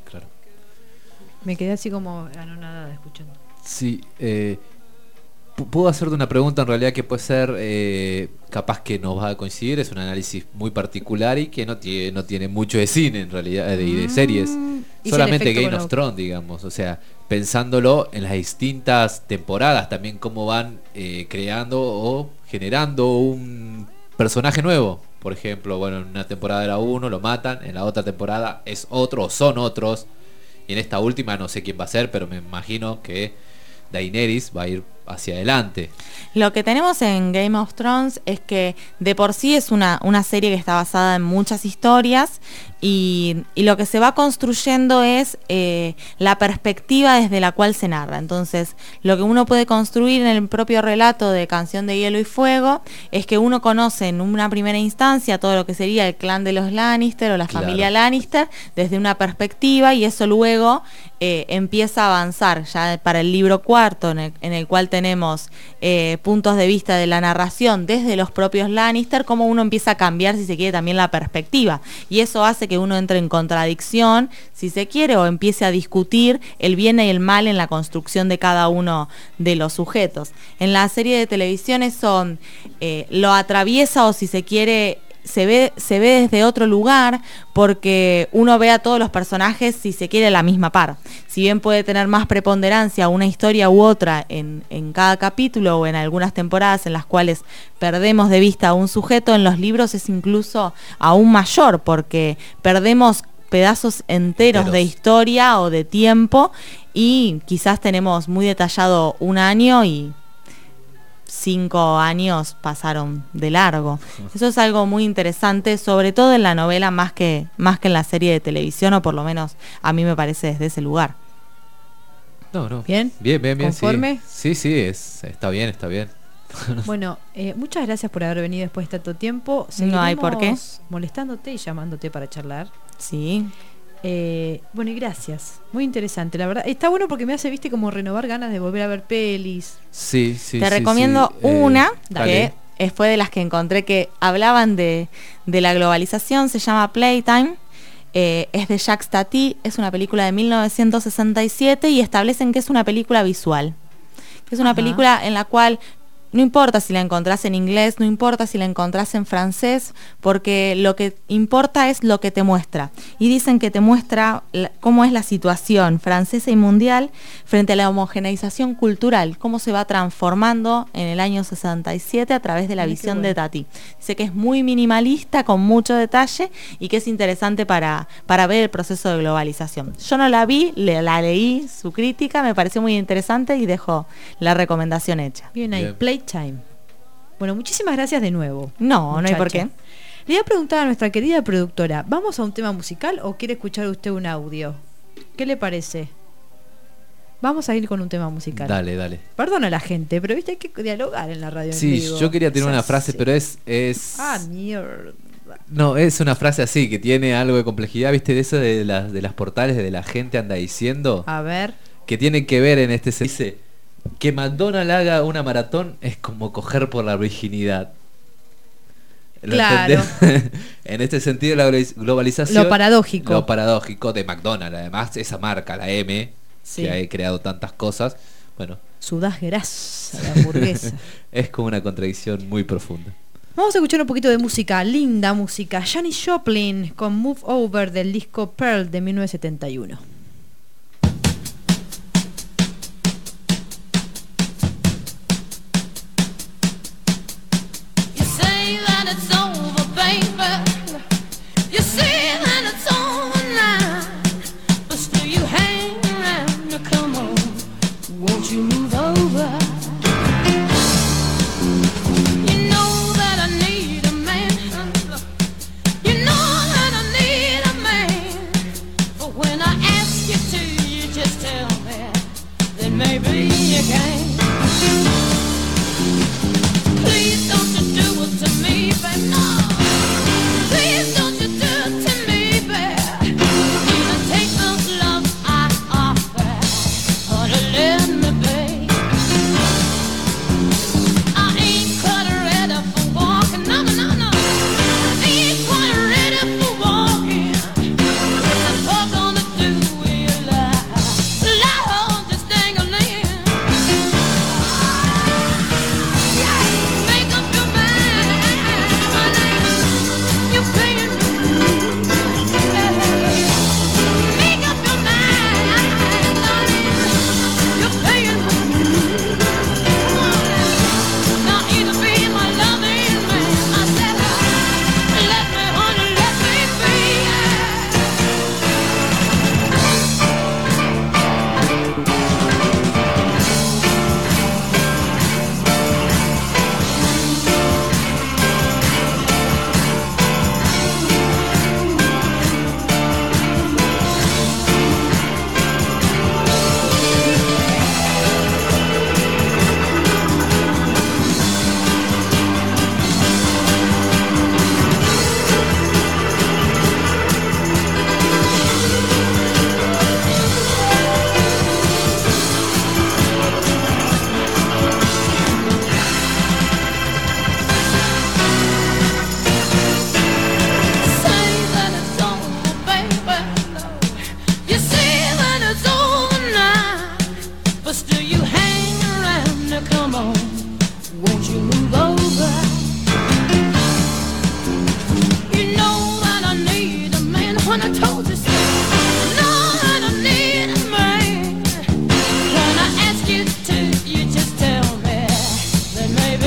Me quedé así como anonadada escuchando. Sí, puedo hacerte una pregunta en realidad que puede ser, capaz que nos va a coincidir, es un análisis muy particular y que no tiene mucho de cine en realidad, y de series, solamente Game of Thrones, digamos, o sea, pensándolo en las distintas temporadas, también cómo van creando o generando un personaje nuevo. Por ejemplo, bueno, en una temporada era uno, lo matan, en la otra temporada es otro o son otros. Y en esta última no sé quién va a ser, pero me imagino que Daenerys va a ir hacia adelante. Lo que tenemos en Game of Thrones es que de por sí es una serie que está basada en muchas historias, Y lo que se va construyendo es la perspectiva desde la cual se narra. Entonces, lo que uno puede construir en el propio relato de Canción de Hielo y Fuego es que uno conoce en una primera instancia todo lo que sería el clan de los Lannister o la familia Lannister desde una perspectiva, y eso luego empieza a avanzar ya para el libro cuarto, en el cual tenemos puntos de vista de la narración desde los propios Lannister, cómo uno empieza a cambiar, si se quiere, también la perspectiva, y eso hace que uno entre en contradicción, si se quiere, o empiece a discutir el bien y el mal en la construcción de cada uno de los sujetos. En la serie de televisión eso lo atraviesa, o si se quiere, se ve desde otro lugar, porque uno ve a todos los personajes, si se quiere, a la misma par. Si bien puede tener más preponderancia una historia u otra en cada capítulo o en algunas temporadas en las cuales perdemos de vista a un sujeto, en los libros es incluso aún mayor, porque perdemos pedazos enteros de historia o de tiempo, y quizás tenemos muy detallado un año y 5 años pasaron de largo. Eso es algo muy interesante, sobre todo en la novela, más que en la serie de televisión, o por lo menos a mí me parece desde ese lugar. No. ¿Bien? Bien. ¿Conforme? Sí, está bien. Bueno, muchas gracias por haber venido después de tanto tiempo. No hay por qué. Molestándote y llamándote para charlar. Sí. Bueno, y gracias. Muy interesante, la verdad. Está bueno porque me hace, viste, como renovar ganas de volver a ver pelis. Sí. Te recomiendo una que fue de las que encontré que hablaban de la globalización. Se llama Playtime. Es de Jacques Tati. Es una película de 1967 y establecen que es una película visual. Que es una película en la cual no importa si la encontrás en inglés, no importa si la encontrás en francés, porque lo que importa es lo que te muestra. Y dicen que te muestra cómo es la situación francesa y mundial frente a la homogeneización cultural, cómo se va transformando en el año 67 a través de la visión de Tati. Dice que es muy minimalista, con mucho detalle, y que es interesante para ver el proceso de globalización. Yo no la vi, la leí, su crítica, me pareció muy interesante y dejo la recomendación hecha. Bien ahí, Playtime. Bueno, muchísimas gracias de nuevo. No hay por qué. Le voy a preguntar a nuestra querida productora, ¿vamos a un tema musical o quiere escuchar usted un audio? ¿Qué le parece? Vamos a ir con un tema musical. Dale. Perdona a la gente, pero viste, hay que dialogar en la radio. Sí, yo quería tener una frase, pero es... Ah, mierda. No, es una frase así, que tiene algo de complejidad, viste, de eso de las portales de la gente anda diciendo. A ver. Que tiene que ver en este... Dice... Que McDonald's haga una maratón es como coger por la virginidad. Claro. En este sentido, la globalización. Lo paradójico. Lo paradójico de McDonald's. Además, esa marca, la M, que ha creado tantas cosas. Bueno. Sudás grasa, la hamburguesa. Es como una contradicción muy profunda. Vamos a escuchar un poquito de música, linda música. Janis Joplin con Move Over del disco Pearl de 1971. Please don't you do it to me, baby.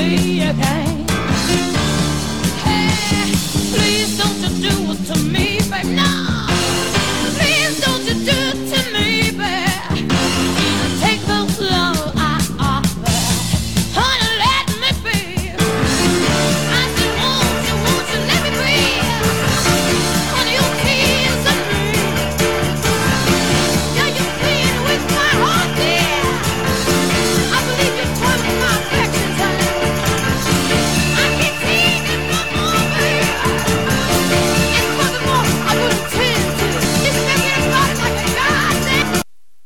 me again. Hey, please don't you do it to me, baby. No, please don't you do it to me, baby. Take the love I offer, honey, let me be. I said, won't you let me be? Honey, your tears are free. Yeah, you're playing with my heart, dear. I believe you're toying with my affections, honey. I can't take it no more, baby. And furthermore, I wouldn't tell you to. Just make it right like a goddamn.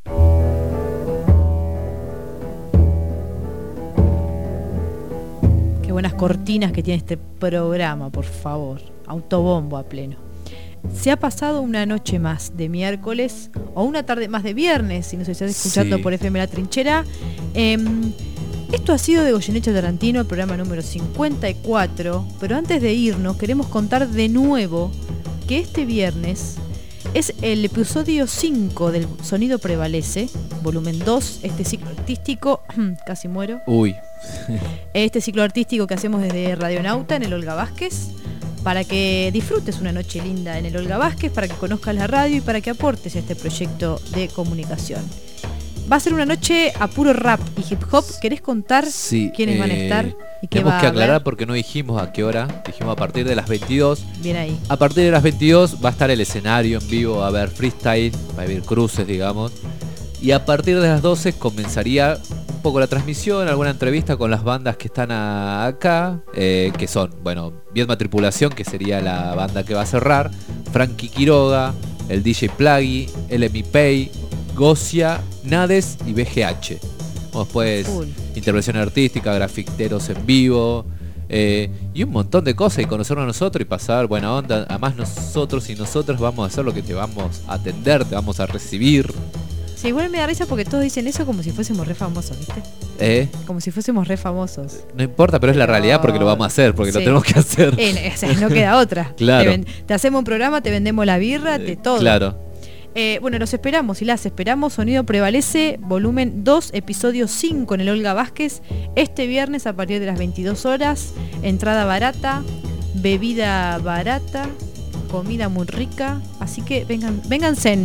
Qué buenas cortinas que tiene este programa, por favor. Autobombo a pleno. Se ha pasado una noche más de miércoles o una tarde más de viernes, si nos estás escuchando Sí. por FM La Trinchera. Esto ha sido de Goyeneche Tarantino, el programa número 54. Pero antes de irnos, queremos contar de nuevo que este viernes es el episodio 5 del Sonido Prevalece, volumen 2, este ciclo artístico. Casi muero. Uy. Este ciclo artístico que hacemos desde Radionauta en el Olga Vázquez, para que disfrutes una noche linda en el Olga Vázquez, para que conozcas la radio y para que aportes a este proyecto de comunicación. Va a ser una noche a puro rap y hip hop. ¿Querés contar quiénes van a estar y qué tenemos va que a haber? aclarar porque no dijimos a qué hora. Dijimos a partir de las 22. Bien ahí. A partir de las 22 va a estar el escenario en vivo, va a haber freestyle, va a haber cruces, digamos. Y a partir de las 12 comenzaría un poco la transmisión, alguna entrevista con las bandas que están acá, que son, bueno, Viedma Tripulación, que sería la banda que va a cerrar, Frankie Quiroga, el DJ Plaggy, LMI Pay, Gocia, Nades y BGH. Después intervención artística, grafiteros en vivo, y un montón de cosas, y conocernos a nosotros y pasar buena onda. Además nosotros y nosotros vamos a hacer lo que te vamos a atender, te vamos a recibir. Sí, igual me da risa porque todos dicen eso como si fuésemos re famosos, ¿viste? Como si fuésemos re famosos. No importa, pero es la realidad porque lo vamos a hacer, porque lo Sí. tenemos que hacer. O sea, no queda otra. Claro. Te hacemos un programa, te vendemos la birra, de todo. Claro. Bueno, los esperamos y las esperamos. Sonido Prevalece, volumen 2, episodio 5 en el Olga Vázquez. Este viernes a partir de las 22 horas. Entrada barata, bebida barata, comida muy rica. Así que vénganse.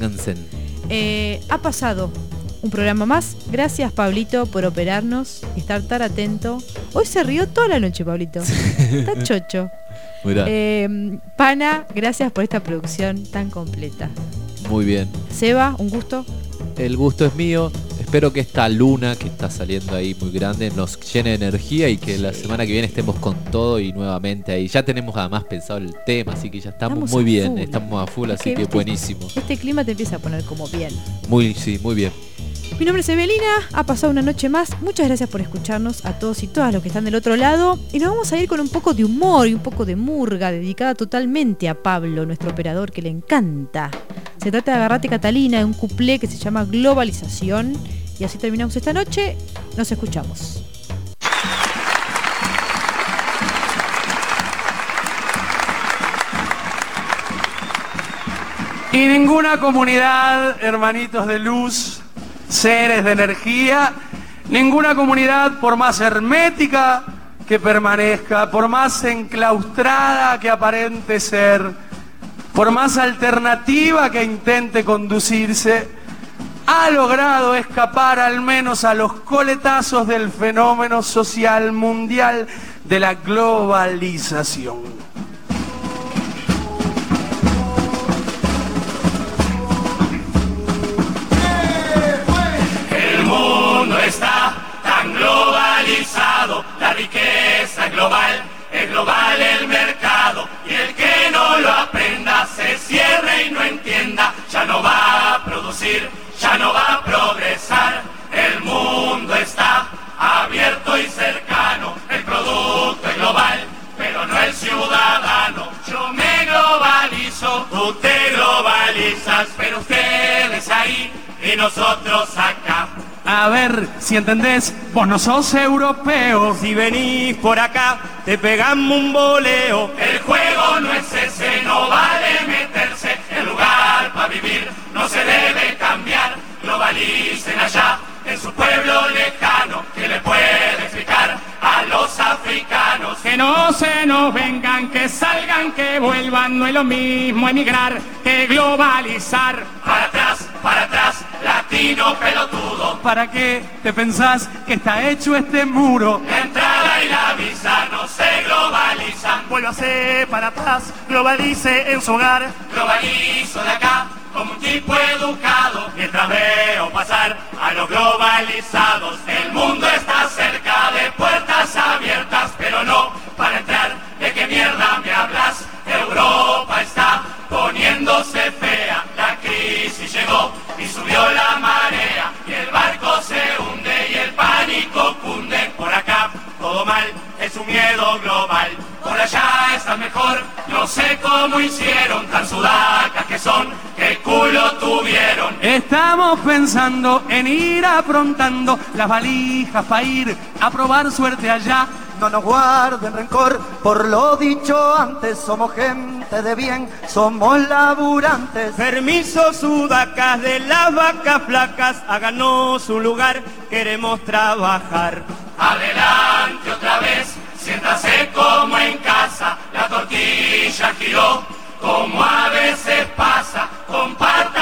Ha pasado un programa más. Gracias, Pablito, por operarnos y estar tan atento. Hoy se rió toda la noche, Pablito. Está chocho. Mirá. Pana, gracias por esta producción tan completa. Muy bien. Seba, un gusto. El gusto es mío. Espero que esta luna que está saliendo ahí muy grande nos llene de energía y que la semana que viene estemos con todo y nuevamente ahí. Ya tenemos además pensado el tema, así que ya estamos muy bien. Full. Estamos a full, así que ¿Viste? buenísimo. Este clima te empieza a poner como bien. Muy bien. Mi nombre es Evelina, ha pasado una noche más. Muchas gracias por escucharnos a todos y todas los que están del otro lado. Y nos vamos a ir con un poco de humor y un poco de murga, dedicada totalmente a Pablo, nuestro operador, que le encanta. Se trata de Agarrate Catalina, de un cuplé que se llama Globalización. Y así terminamos esta noche. Nos escuchamos. Y ninguna comunidad, hermanitos de luz, seres de energía, ninguna comunidad, por más hermética que permanezca, por más enclaustrada que aparente ser, por más alternativa que intente conducirse, ha logrado escapar al menos a los coletazos del fenómeno social mundial de la globalización. El mundo está tan globalizado, la riqueza es global el mercado, y el que no lo aprenda se cierre y no entienda, ya no va a producir, ya no va a progresar. El mundo está abierto y cercano, el producto es global, pero no el ciudadano. Yo me globalizo, tú te globalizas, pero ustedes ahí y nosotros acá. A ver, si entendés, vos no sos europeo. Si venís por acá, te pegamos un boleo. El juego no es ese, no vale meterse. El lugar para vivir no se debe cambiar. Globalicen allá, en su pueblo lejano. ¿Qué le puede explicar a los Que no se nos vengan, que salgan, que vuelvan, no es lo mismo emigrar que globalizar. Para atrás, latino pelotudo. ¿Para qué te pensás que está hecho este muro? La entrada y la visa no se globalizan. Vuélvase para atrás, globalice en su hogar. Globalizo de acá como un tipo educado. Mientras veo pasar a los globalizados, el mundo está cerca de puertas abiertas, pero no para entrar. ¿De qué mierda me hablas? Europa está poniéndose fea. La crisis llegó y subió la marea, y el barco se hunde y el pánico cunde. Por acá todo mal, es un miedo global. Por allá está mejor, no sé cómo hicieron, tan sudacas que son, qué culo tuvieron. Estamos pensando en ir aprontando las valijas para ir a probar suerte allá. No nos guarden rencor por lo dicho antes, somos gente de bien, somos laburantes. Permiso, sudacas de las vacas flacas, háganos un lugar, queremos trabajar. Adelante otra vez, siéntase como en casa, la tortilla giró, como a veces pasa, comparta